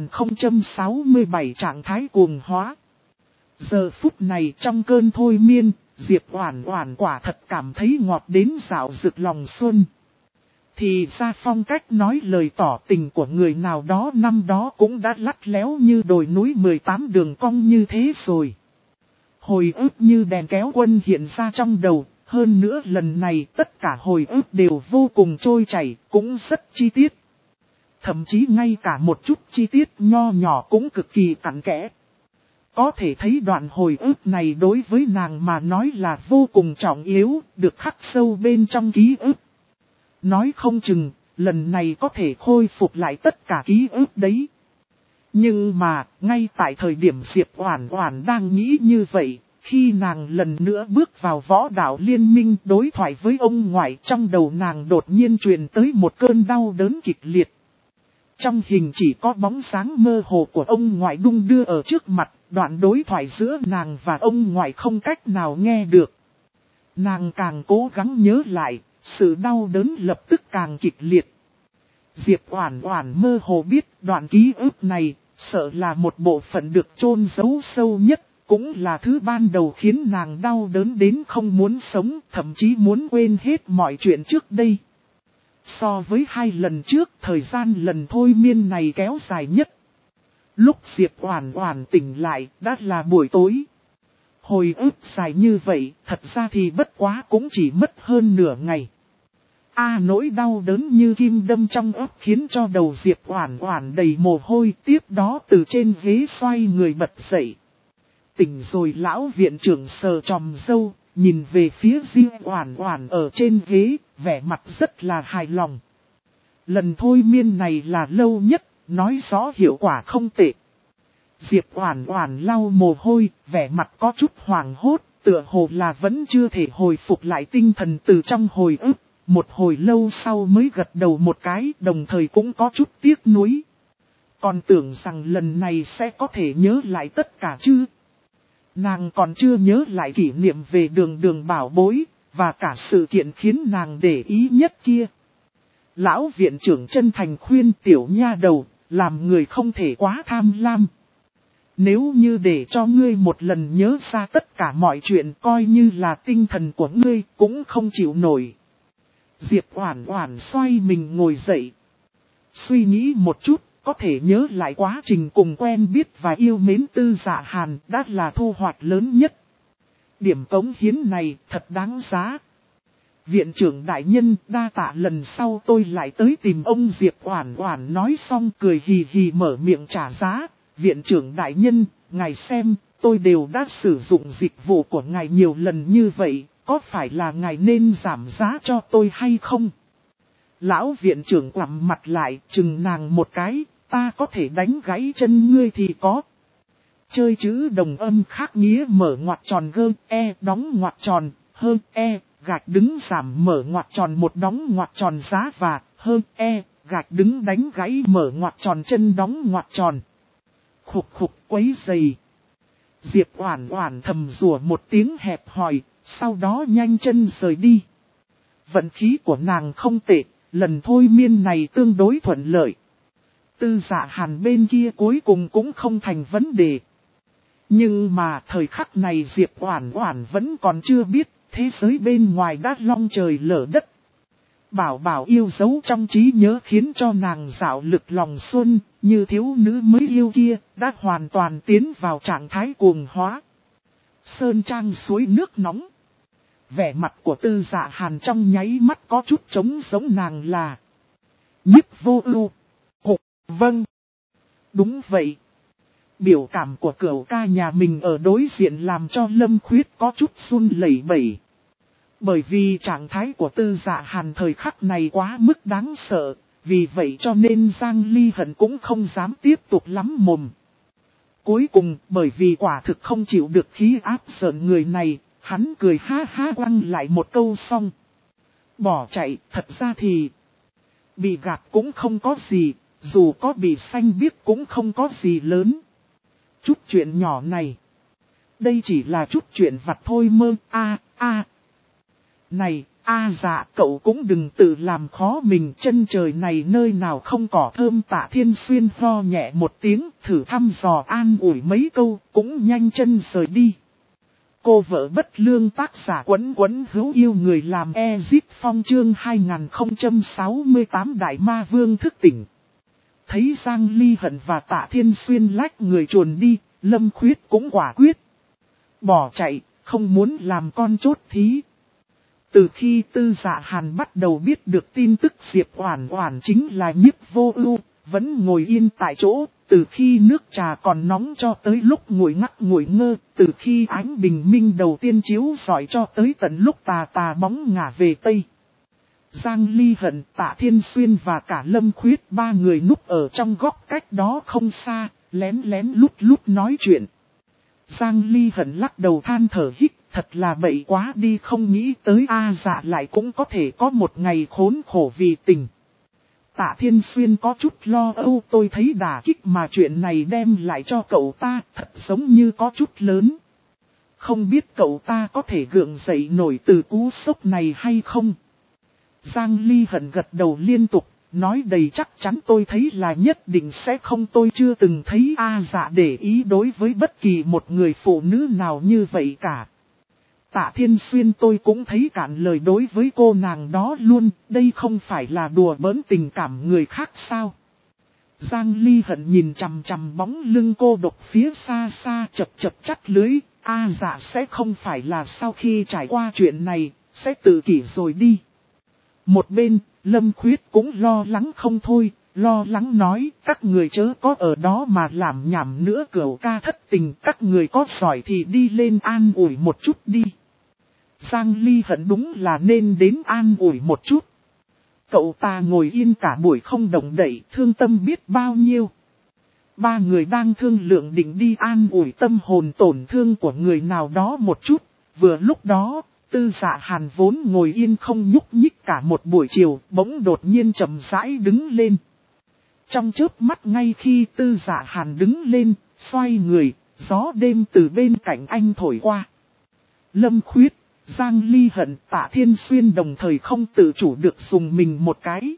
2067 trạng thái cuồng hóa. Giờ phút này trong cơn thôi miên, Diệp Oản Oản quả thật cảm thấy ngọt đến dạo rực lòng xuân. Thì ra phong cách nói lời tỏ tình của người nào đó năm đó cũng đã lắt léo như đồi núi 18 đường cong như thế rồi. Hồi ức như đèn kéo quân hiện ra trong đầu, hơn nữa lần này tất cả hồi ức đều vô cùng trôi chảy, cũng rất chi tiết. Thậm chí ngay cả một chút chi tiết nho nhỏ cũng cực kỳ cặn kẽ. Có thể thấy đoạn hồi ức này đối với nàng mà nói là vô cùng trọng yếu, được khắc sâu bên trong ký ức. Nói không chừng, lần này có thể khôi phục lại tất cả ký ức đấy. Nhưng mà, ngay tại thời điểm Diệp Oản Oản đang nghĩ như vậy, khi nàng lần nữa bước vào võ đạo liên minh đối thoại với ông ngoại, trong đầu nàng đột nhiên truyền tới một cơn đau đớn kịch liệt. Trong hình chỉ có bóng dáng mơ hồ của ông ngoại đung đưa ở trước mặt, đoạn đối thoại giữa nàng và ông ngoại không cách nào nghe được. Nàng càng cố gắng nhớ lại, sự đau đớn lập tức càng kịch liệt. Diệp Oản Oản mơ hồ biết đoạn ký ức này, sợ là một bộ phận được chôn giấu sâu nhất, cũng là thứ ban đầu khiến nàng đau đớn đến không muốn sống, thậm chí muốn quên hết mọi chuyện trước đây. So với 2 lần trước, thời gian lần thôi miên này kéo dài nhất. Lúc Diệp Oản Oản tỉnh lại, đã là buổi tối. Hồi ức dài như vậy, thật ra thì bất quá cũng chỉ mất hơn nửa ngày. Nỗi đau đớn như kim đâm trong óc khiến cho đầu Diệp Oản Oản đầy mồ hôi, tiếp đó từ trên ghế xoay người bật dậy. Tỉnh rồi, lão viện trưởng sờ chòm râu, nhìn về phía Diệp Oản Oản ở trên ghế, vẻ mặt rất là hài lòng. Lần thôi miên này là lâu nhất, nói rõ hiệu quả không tệ. Diệp Oản Oản lau mồ hôi, vẻ mặt có chút hoảng hốt, tựa hồ là vẫn chưa thể hồi phục lại tinh thần từ trong hồi ức. Một hồi lâu sau mới gật đầu một cái, đồng thời cũng có chút tiếc nuối. Còn tưởng rằng lần này sẽ có thể nhớ lại tất cả chứ. Nàng còn chưa nhớ lại kỷ niệm về đường bảo bối, và cả sự kiện khiến nàng để ý nhất kia. Lão viện trưởng chân thành khuyên tiểu nha đầu, làm người không thể quá tham lam. Nếu như để cho ngươi một lần nhớ ra tất cả mọi chuyện, coi như là tinh thần của ngươi cũng không chịu nổi. Diệp Oản Oản xoay mình ngồi dậy. Suy nghĩ một chút, có thể nhớ lại quá trình cùng quen biết và yêu mến Tư Dạ Hàn đã là thu hoạch lớn nhất. Điểm cống hiến này thật đáng giá. Viện trưởng đại nhân, đa tạ, lần sau tôi lại tới tìm ông. Diệp Oản Oản nói xong cười hì hì mở miệng trả giá. Viện trưởng đại nhân, ngài xem, tôi đều đã sử dụng dịch vụ của ngài nhiều lần như vậy, có phải là ngài nên giảm giá cho tôi hay không? Lão viện trưởng quặm mặt lại, chừng nàng một cái, ta có thể đánh gãy chân ngươi thì có. Chơi chữ đồng âm khác nghĩa mở ngoặc tròn gơ, e đóng ngoặc tròn, hơn e, gạch đứng giảm mở ngoặc tròn một đóng ngoặc tròn giá và, hơn e, gạch đứng đánh gãy mở ngoặc tròn chân đóng ngoặc tròn. Khục khục quấy dày. Diệp Oản Oản thầm rủa một tiếng hẹp hòi, sau đó nhanh chân rời đi. Vận khí của nàng không tệ, lần thôi miên này tương đối thuận lợi. Tư Dạ Hàn bên kia cuối cùng cũng không thành vấn đề. Nhưng mà thời khắc này Diệp Oản Oản vẫn còn chưa biết, thế giới bên ngoài đã long trời lở đất. Bảo bảo yêu dấu trong trí nhớ khiến cho nàng dạo lực lòng xuân, như thiếu nữ mới yêu kia, đã hoàn toàn tiến vào trạng thái cuồng hóa. Sơn trang suối nước nóng. Vẻ mặt của Tư Dạ Hàn trong nháy mắt có chút trống giống nàng là Nhiếp Vô Ưu. Vâng. Đúng vậy. Biểu cảm của cửu ca nhà mình ở đối diện làm cho Lâm Khuyết có chút run lẩy bẩy. Bởi vì trạng thái của Tư Dạ Hàn thời khắc này quá mức đáng sợ, vì vậy cho nên Giang Ly Hận cũng không dám tiếp tục lắm mồm. Cuối cùng, bởi vì quả thực không chịu được khí áp giận người này, hắn cười ha ha quăng lại một câu xong. Bỏ chạy, thật ra thì bị gạt cũng không có gì, dù có bị xanh biếc cũng không có gì lớn. Chút chuyện nhỏ này, đây chỉ là chút chuyện vặt thôi mơ, Này, dạ cậu cũng đừng tự làm khó mình, chân trời này nơi nào không cỏ thơm. Tạ Thiên Xuyên ho nhẹ một tiếng, thử thăm dò an ủi mấy câu, cũng nhanh chân rời đi. Cô vợ bất lương tác giả Quấn Quấn hữu yêu người làm Ezip Phong chương 2068 Đại Ma Vương thức tỉnh. Thấy Giang Ly Hận và Tạ Thiên Xuyên lách người chuồn đi, Lâm Khuyết cũng quả quyết. Bỏ chạy, không muốn làm con chốt thí. Từ khi Tư Dạ Hàn bắt đầu biết được tin tức Diệp Oản Oản chính là Nhiếp Vô Ưu, vẫn ngồi yên tại chỗ, từ khi nước trà còn nóng cho tới lúc ngồi ngắc ngồi ngơ, từ khi ánh bình minh đầu tiên chiếu rọi cho tới tận lúc tà tà bóng ngả về Tây. Giang Ly Hận, Tạ Thiên Xuyên và cả Lâm Khuyết ba người núp ở trong góc cách đó không xa, lén lén lút lút nói chuyện. Giang Ly Hận lắc đầu than thở hít, thật là bậy quá đi, không nghĩ tới dạ lại cũng có thể có một ngày khốn khổ vì tình. Tạ Thiên Xuyên có chút lo âu, tôi thấy đả kích mà chuyện này đem lại cho cậu ta thật giống như có chút lớn. Không biết cậu ta có thể gượng dậy nổi từ cú sốc này hay không? Giang Ly Hận gật đầu liên tục, nói đầy chắc chắn tôi thấy là nhất định sẽ không, tôi chưa từng thấy dạ để ý đối với bất kỳ một người phụ nữ nào như vậy cả. Tạ Thiên Xuyên tôi cũng thấy cạn lời đối với cô nàng đó luôn, đây không phải là đùa bỡn tình cảm người khác sao? Giang Ly Hận nhìn chằm chằm bóng lưng cô độc phía xa xa chập chập chắt lưới, dạ sẽ không phải là sau khi trải qua chuyện này, sẽ tự kỷ rồi đi. Một bên, Lâm Khuyết cũng lo lắng không thôi, lo lắng nói, các người chớ có ở đó mà làm nhảm nữa, cửu ca thất tình, các người có giỏi thì đi lên an ủi một chút đi. Giang Ly Hận đúng là nên đến an ủi một chút. Cậu ta ngồi yên cả buổi không động đậy, thương tâm biết bao nhiêu. Ba người đang thương lượng định đi an ủi tâm hồn tổn thương của người nào đó một chút, vừa lúc đó. Tư Dạ Hàn vốn ngồi yên không nhúc nhích cả một buổi chiều, bỗng đột nhiên chậm rãi đứng lên. Trong chớp mắt ngay khi Tư Dạ Hàn đứng lên, xoay người, gió đêm từ bên cạnh anh thổi qua. Lâm Khuyết, Giang Ly Hận, Tạ Thiên Xuyên đồng thời không tự chủ được dùng mình một cái.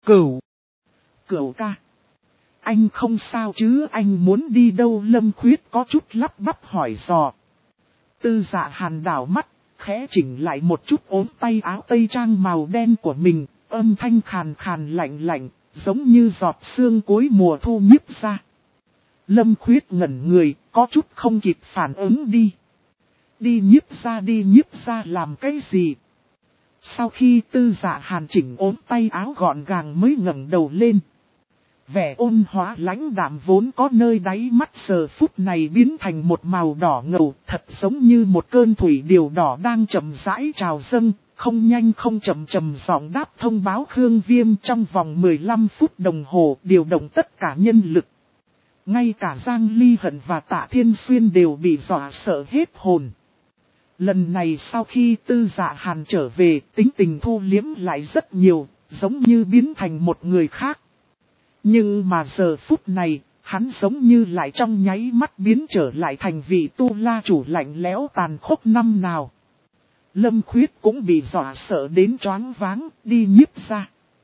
Cửu ca. Anh không sao chứ, anh muốn đi đâu? Lâm Khuyết có chút lắp bắp hỏi dò. Tư Dạ Hàn đảo mắt, khẽ chỉnh lại một chút ốm tay áo tây trang màu đen của mình, âm thanh khàn khàn lạnh lạnh, giống như giọt sương cuối mùa thu nhiếp ra. Lâm Khuyết ngẩn người, có chút không kịp phản ứng đi. Đi nhiếp ra làm cái gì? Sau khi Tư Dạ Hàn chỉnh ốm tay áo gọn gàng mới ngẩng đầu lên. Vẻ ôn hóa lãnh đạm vốn có nơi đáy mắt giờ phút này biến thành một màu đỏ ngầu, thật giống như một cơn thủy điều đỏ đang chậm rãi trào dâng, không nhanh không chậm chậm giọng đáp thông báo Khương Viêm trong vòng 15 phút đồng hồ điều động tất cả nhân lực. Ngay cả Giang Ly Hận và Tạ Thiên Xuyên đều bị dọa sợ hết hồn. Lần này sau khi Tư Dạ Hàn trở về, tính tình thu liếm lại rất nhiều, giống như biến thành một người khác. Nhưng mà giờ phút này, hắn giống như lại trong nháy mắt biến trở lại thành vị tu la chủ lạnh lẽo tàn khốc năm nào. Lâm Khuyết cũng bị dọa sợ đến choáng váng, đi nhiếp ra.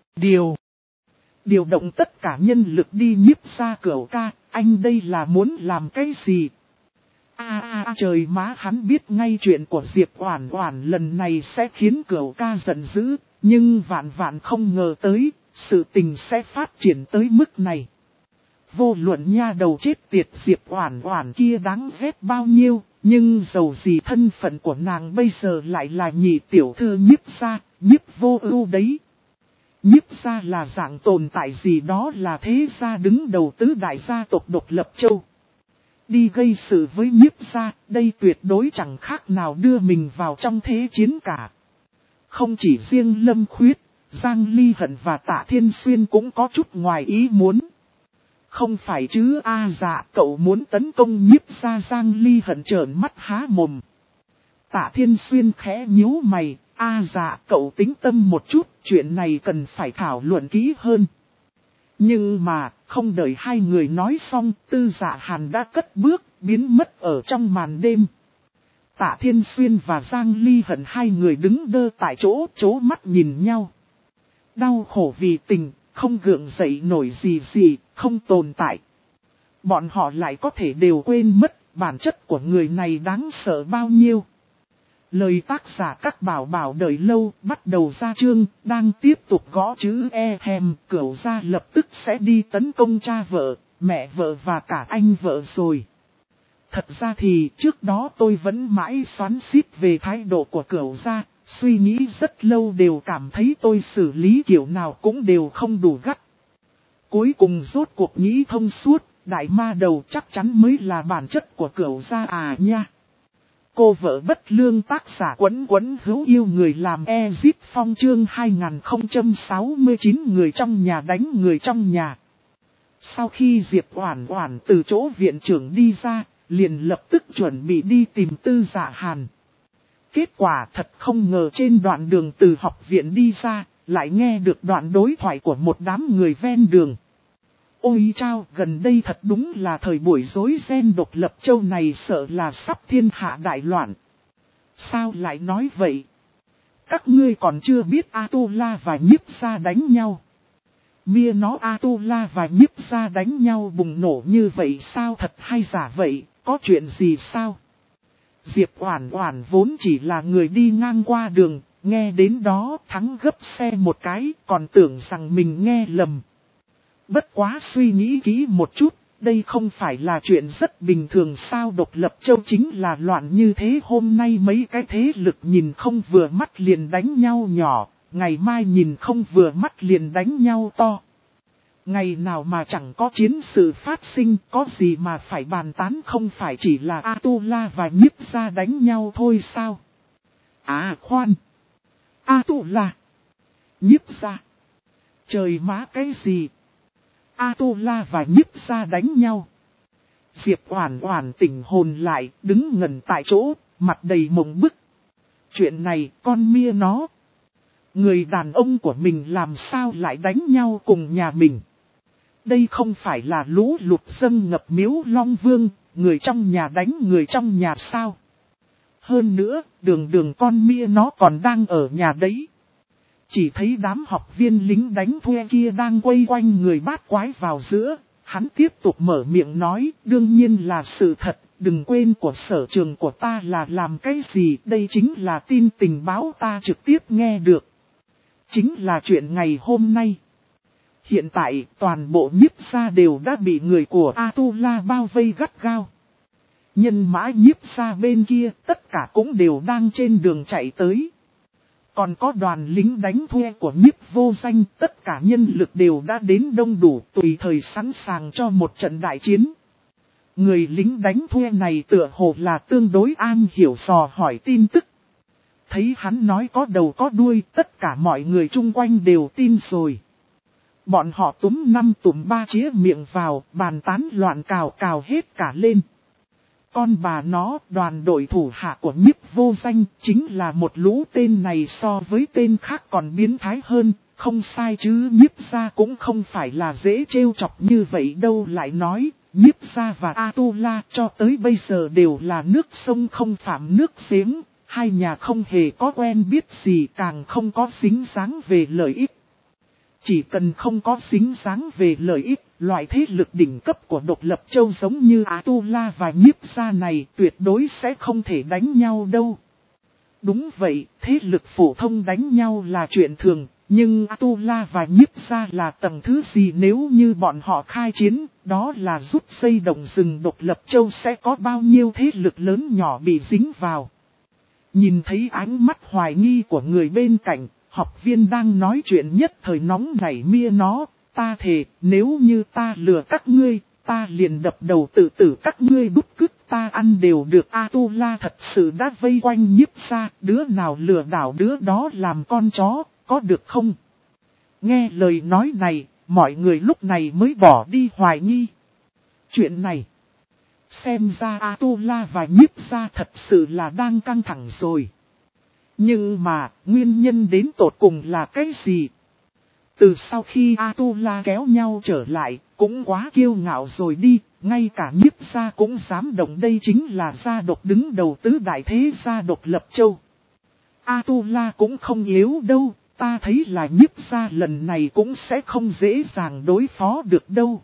Điều động tất cả nhân lực đi nhiếp ra Cửu ca, anh đây là muốn làm cái gì? Trời má, hắn biết ngay chuyện của Diệp Oản Oản lần này sẽ khiến Cửu ca giận dữ, nhưng vạn vạn không ngờ tới, sự tình sẽ phát triển tới mức này. Vô luận nha đầu chết tiệt Diệp Oản Oản kia đáng ghét bao nhiêu, nhưng dầu gì thân phận của nàng bây giờ lại là nhị tiểu thư nhiếp gia, nhiếp vô ưu đấy. Nhiếp gia là dạng tồn tại gì đó là thế gia đứng đầu tứ đại gia tộc độc lập châu. Đi gây sự với nhiếp gia, đây tuyệt đối chẳng khác nào đưa mình vào trong thế chiến cả. Không chỉ riêng Lâm Khuyết, Giang Ly Hận và Tạ Thiên Xuyên cũng có chút ngoài ý muốn. Không phải chứ dạ, cậu muốn tấn công nhiếp gia. Giang Ly Hận trợn mắt há mồm. Tạ Thiên Xuyên khẽ nhíu mày, dạ, cậu tính tâm một chút, chuyện này cần phải thảo luận kỹ hơn. Nhưng mà, không đợi hai người nói xong, Tư Dạ Hàn đã cất bước, biến mất ở trong màn đêm. Tạ Thiên Xuyên và Giang Ly Hận hai người đứng đơ tại chỗ, chố mắt nhìn nhau. Đau khổ vì tình, không gượng dậy nổi gì, không tồn tại. Bọn họ lại có thể đều quên mất, bản chất của người này đáng sợ bao nhiêu. Lời tác giả các bảo đợi lâu, bắt đầu ra chương, đang tiếp tục gõ chữ Cửu gia lập tức sẽ đi tấn công cha vợ, mẹ vợ và cả anh vợ rồi. Thật ra thì trước đó tôi vẫn mãi xoắn xít về thái độ của Cửu gia, suy nghĩ rất lâu đều cảm thấy tôi xử lý kiểu nào cũng đều không đủ gắt. Cuối cùng rốt cuộc nghĩ thông suốt, đại ma đầu chắc chắn mới là bản chất của Cửu gia nha. Cô vợ bất lương tác giả Quấn hữu yêu người làm Ezip Phong chương 2069 người trong nhà đánh người trong nhà. Sau khi Diệp Oản Oản từ chỗ viện trưởng đi ra, liền lập tức chuẩn bị đi tìm Tư Dạ Hàn. Kết quả thật không ngờ trên đoạn đường từ học viện đi ra, lại nghe được đoạn đối thoại của một đám người ven đường. Ôi chao, gần đây thật đúng là thời buổi rối ren độc lập châu này sợ là sắp thiên hạ đại loạn. Sao lại nói vậy? Các ngươi còn chưa biết Atula và nhiếp gia đánh nhau. Mia nó Atula và nhiếp gia đánh nhau bùng nổ như vậy sao, thật hay giả vậy, có chuyện gì sao? Diệp Oản Oản vốn chỉ là người đi ngang qua đường, nghe đến đó thắng gấp xe một cái, còn tưởng rằng mình nghe lầm. Bất quá suy nghĩ kỹ một chút, đây không phải là chuyện rất bình thường sao, độc lập châu chính là loạn như thế, hôm nay mấy cái thế lực nhìn không vừa mắt liền đánh nhau nhỏ, ngày mai nhìn không vừa mắt liền đánh nhau to. Ngày nào mà chẳng có chiến sự phát sinh, có gì mà phải bàn tán, không phải chỉ là Atula và nhiếp gia đánh nhau thôi sao? Khoan! Atula! Nhiếp gia! Trời má cái gì? Atula và nhiếp gia đánh nhau. Diệp Oản Oản tỉnh hồn lại, đứng ngẩn tại chỗ, mặt đầy mộng bức. Chuyện này, con mia nó. Người đàn ông của mình làm sao lại đánh nhau cùng nhà mình? Đây không phải là lũ lụt dâng ngập Miếu Long Vương, người trong nhà đánh người trong nhà sao? Hơn nữa, đường con mia nó còn đang ở nhà đấy. Chỉ thấy đám học viên lính đánh thuê kia đang quay quanh người bát quái vào giữa, hắn tiếp tục mở miệng nói, đương nhiên là sự thật, đừng quên của sở trường của ta là làm cái gì, đây chính là tin tình báo ta trực tiếp nghe được. Chính là chuyện ngày hôm nay. Hiện tại, toàn bộ nhiếp gia đều đã bị người của Atula bao vây gắt gao. Nhân mã nhiếp gia bên kia, tất cả cũng đều đang trên đường chạy tới. Còn có đoàn lính đánh thuê của nhiếp vô danh, tất cả nhân lực đều đã đến đông đủ, tùy thời sẵn sàng cho một trận đại chiến. Người lính đánh thuê này tựa hồ là tương đối an hiểu dò hỏi tin tức. Thấy hắn nói có đầu có đuôi, tất cả mọi người chung quanh đều tin rồi. Bọn họ túm năm tụm ba chĩa miệng vào, bàn tán loạn cào cào hết cả lên. Con bà nó, đoàn đội thủ hạ của Nhiếp Vô Danh, chính là một lũ tên này so với tên khác còn biến thái hơn, không sai chứ. Nhiếp gia cũng không phải là dễ trêu chọc như vậy đâu. Lại nói, Nhiếp gia và Atula cho tới bây giờ đều là nước sông không phạm nước giếng, hai nhà không hề có quen biết gì, càng không có dính dáng về lợi ích. Chỉ cần không có dính dáng về lợi ích, loại thế lực đỉnh cấp của Độc Lập Châu giống như Atula và Nhiếp gia này tuyệt đối sẽ không thể đánh nhau đâu. Đúng vậy, thế lực phổ thông đánh nhau là chuyện thường, nhưng Atula và Nhiếp gia là tầng thứ gì? Nếu như bọn họ khai chiến, đó là rút dây động rừng. Độc Lập Châu sẽ có bao nhiêu thế lực lớn nhỏ bị dính vào. Nhìn thấy ánh mắt hoài nghi của người bên cạnh, học viên đang nói chuyện nhất thời nóng nảy mia nó. Ta thề, nếu như ta lừa các ngươi, ta liền đập đầu tự tử các ngươi đút cứt ta ăn đều được. Atula thật sự đã vây quanh Nhiếp gia, đứa nào lừa đảo đứa đó làm con chó, có được không? Nghe lời nói này, mọi người lúc này mới bỏ đi hoài nghi. Chuyện này, xem ra Atula và Nhiếp gia thật sự là đang căng thẳng rồi. Nhưng mà, nguyên nhân đến tột cùng là cái gì? Từ sau khi Atula kéo nhau trở lại, cũng quá kiêu ngạo rồi đi, ngay cả Nhiếp gia cũng dám động. Đây chính là gia độc đứng đầu tứ đại thế gia Độc Lập Châu. Atula cũng không yếu đâu, ta thấy là Nhiếp gia lần này cũng sẽ không dễ dàng đối phó được đâu.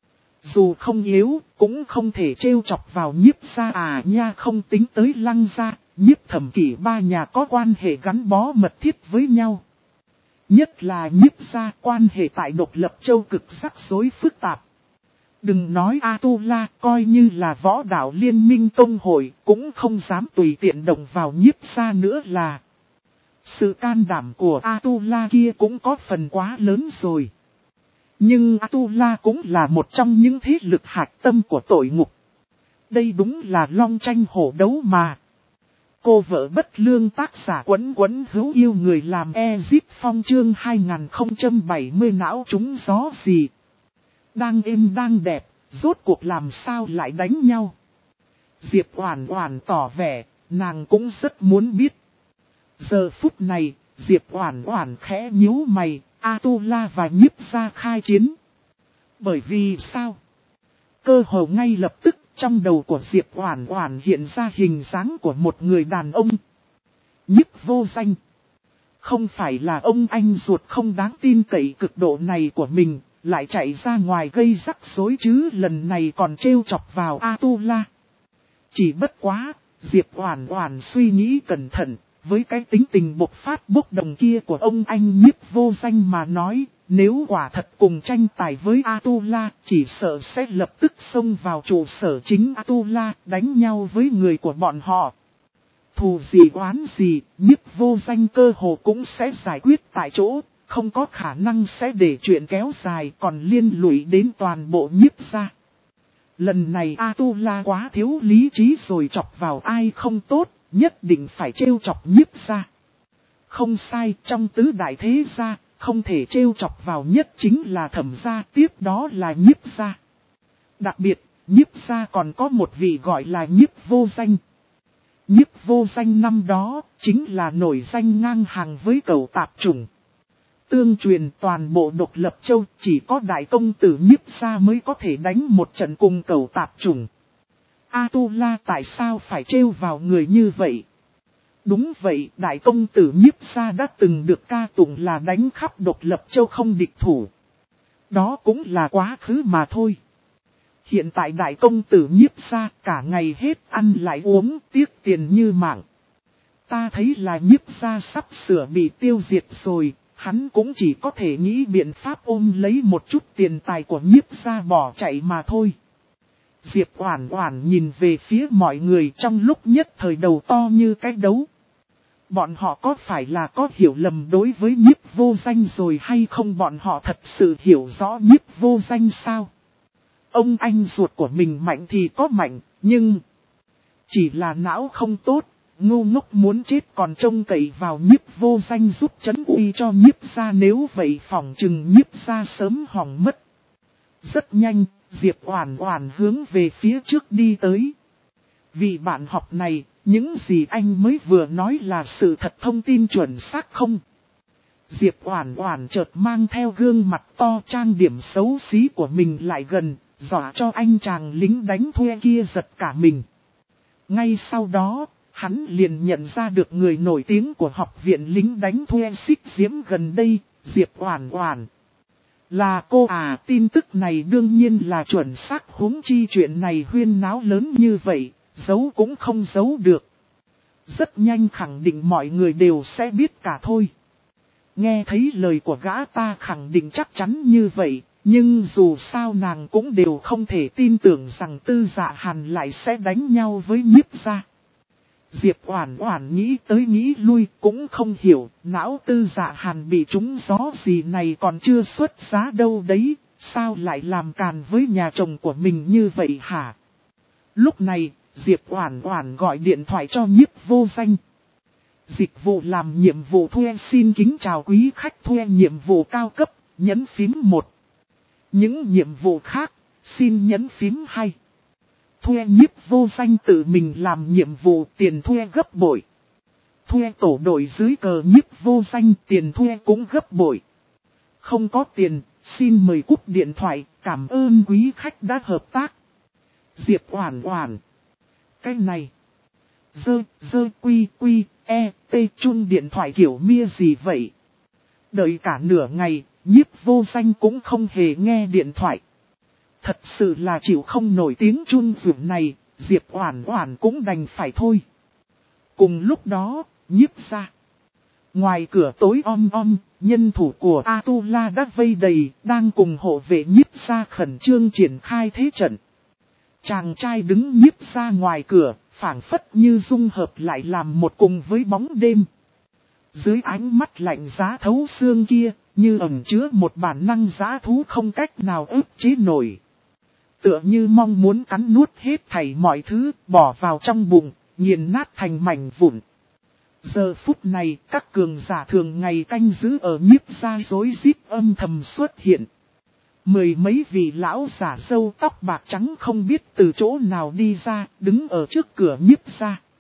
Dù không yếu, cũng không thể trêu chọc vào Nhiếp gia à nha. Không tính tới Lăng gia, Nhiếp Thẩm Kỷ ba nhà có quan hệ gắn bó mật thiết với nhau. Nhất là Nhiếp gia, quan hệ tại Độc Lập Châu cực rắc rối phức tạp. Đừng nói Atula, coi như là võ đạo liên minh tông hội, cũng không dám tùy tiện động vào Nhiếp gia nữa là. Sự can đảm của Atula kia cũng có phần quá lớn rồi. Nhưng Atula cũng là một trong những thế lực hạch tâm của tội ngục. Đây đúng là long tranh hổ đấu mà. Cô vợ bất lương tác giả Quấn Quấn hữu yêu người làm Ezip Phong chương 2070 não trúng gió gì. Đang êm đang đẹp, rốt cuộc làm sao lại đánh nhau. Diệp Oản Oản tỏ vẻ, nàng cũng rất muốn biết. Giờ phút này, Diệp Oản Oản khẽ nhíu mày, Atula và Nhiếp gia khai chiến. Bởi vì sao? Cơ hồ ngay lập tức, trong đầu của Diệp Oản Oản hiện ra hình dáng của một người đàn ông. Nhiếp Vô Danh. Không phải là ông anh ruột không đáng tin cậy cực độ này của mình, lại chạy ra ngoài gây rắc rối chứ, lần này còn trêu chọc vào Atula. Chỉ bất quá, Diệp Oản Oản suy nghĩ cẩn thận, với cái tính tình bộc phát bốc đồng kia của ông anh Nhiếp Vô Danh mà nói, nếu quả thật cùng tranh tài với Atula, chỉ sợ sẽ lập tức xông vào trụ sở chính Atula, đánh nhau với người của bọn họ. Thù gì oán gì, Nhiếp Vô Danh cơ hồ cũng sẽ giải quyết tại chỗ, không có khả năng sẽ để chuyện kéo dài còn liên lụy đến toàn bộ Nhiếp gia. Lần này Atula quá thiếu lý trí rồi, chọc vào ai không tốt, nhất định phải trêu chọc Nhiếp gia. Không sai, trong tứ đại thế gia, không thể trêu chọc vào nhất chính là Thẩm gia, tiếp đó là Nhiếp gia. Đặc biệt, Nhiếp gia còn có một vị gọi là Nhiếp Vô Danh. Nhiếp Vô Danh năm đó, chính là nổi danh ngang hàng với Cẩu Tạp Chủng. Tương truyền toàn bộ Độc Lập Châu chỉ có đại công tử Nhiếp gia mới có thể đánh một trận cùng Cẩu Tạp Chủng. Atula tại sao phải trêu vào người như vậy? Đúng vậy, đại công tử Nhiếp gia đã từng được ca tụng là đánh khắp Độc Lập Châu không địch thủ. Đó cũng là quá khứ mà thôi. Hiện tại đại công tử Nhiếp gia cả ngày hết ăn lại uống, tiếc tiền như mạng. Ta thấy là Nhiếp gia sắp sửa bị tiêu diệt rồi, hắn cũng chỉ có thể nghĩ biện pháp ôm lấy một chút tiền tài của Nhiếp gia bỏ chạy mà thôi. Diệp Oản Oản nhìn về phía mọi người, trong lúc nhất thời đầu to như cái đấu. Bọn họ có phải là có hiểu lầm đối với Nhiếp Vô Danh rồi hay không? Bọn họ thật sự hiểu rõ Nhiếp Vô Danh sao? Ông anh ruột của mình mạnh thì có mạnh, nhưng chỉ là não không tốt, ngu ngốc muốn chết còn trông cậy vào Nhiếp Vô Danh giúp trấn uy cho Nhiếp gia, nếu vậy phỏng chừng Nhiếp gia sớm hỏng mất. Rất nhanh, Diệp Oản Oản hướng về phía trước đi tới. Vị bạn học này, những gì anh mới vừa nói là sự thật, thông tin chuẩn xác không? Diệp Oản Oản chợt mang theo gương mặt to trang điểm xấu xí của mình lại gần, dọa cho anh chàng lính đánh thuê kia giật cả mình. Ngay sau đó, hắn liền nhận ra được người nổi tiếng của học viện lính đánh thuê Xích Diễm gần đây, Diệp Oản Oản. Là cô à? Tin tức này đương nhiên là chuẩn xác, huống chi chuyện này huyên náo lớn như vậy, giấu cũng không giấu được. Rất nhanh khẳng định mọi người đều sẽ biết cả thôi. Nghe thấy lời của gã ta khẳng định chắc chắn như vậy, nhưng dù sao nàng cũng đều không thể tin tưởng rằng Tư Dạ Hàn lại sẽ đánh nhau với Nhiếp gia. Diệp Oản Oản nghĩ tới nghĩ lui cũng không hiểu, não Tư Dạ Hàn bị trúng gió gì này còn chưa xuất giá đâu đấy, sao lại làm càn với nhà chồng của mình như vậy hả? Lúc này, Diệp Oản Oản gọi điện thoại cho Nhiếp Vô Danh. Dịch vụ làm nhiệm vụ thuê, xin kính chào quý khách, thuê nhiệm vụ cao cấp, nhấn phím 1. Những nhiệm vụ khác, xin nhấn phím 2. Thuê Nhiếp Vô Danh tự mình làm nhiệm vụ, tiền thuê gấp bội. Thuê tổ đội dưới cờ Nhiếp Vô Danh, tiền thuê cũng gấp bội. Không có tiền, xin mời cúp điện thoại, cảm ơn quý khách đã hợp tác. Diệp Oản Oản. Cái này. Quy, chun điện thoại kiểu mia gì vậy? Đợi cả nửa ngày, Nhiếp Vô Danh cũng không hề nghe điện thoại. Thật sự là chịu không nổi tiếng chun rủi này, Diệp Oản Oản cũng đành phải thôi. Cùng lúc đó, Nhiếp gia. Ngoài cửa tối om om, nhân thủ của Atula đã vây đầy, đang cùng hộ vệ Nhiếp gia khẩn trương triển khai thế trận. Chàng trai đứng Nhiếp gia ngoài cửa, phảng phất như dung hợp lại làm một cùng với bóng đêm. Dưới ánh mắt lạnh giá thấu xương kia, như ẩn chứa một bản năng dã thú không cách nào ức chế nổi. Tựa như mong muốn cắn nuốt hết thảy mọi thứ, bỏ vào trong bụng, nghiền nát thành mảnh vụn. Giờ phút này, các cường giả thường ngày canh giữ ở Nhiếp gia rối rít âm thầm xuất hiện. Mười mấy vị lão giả râu tóc bạc trắng không biết từ chỗ nào đi ra, đứng ở trước cửa Nhiếp gia.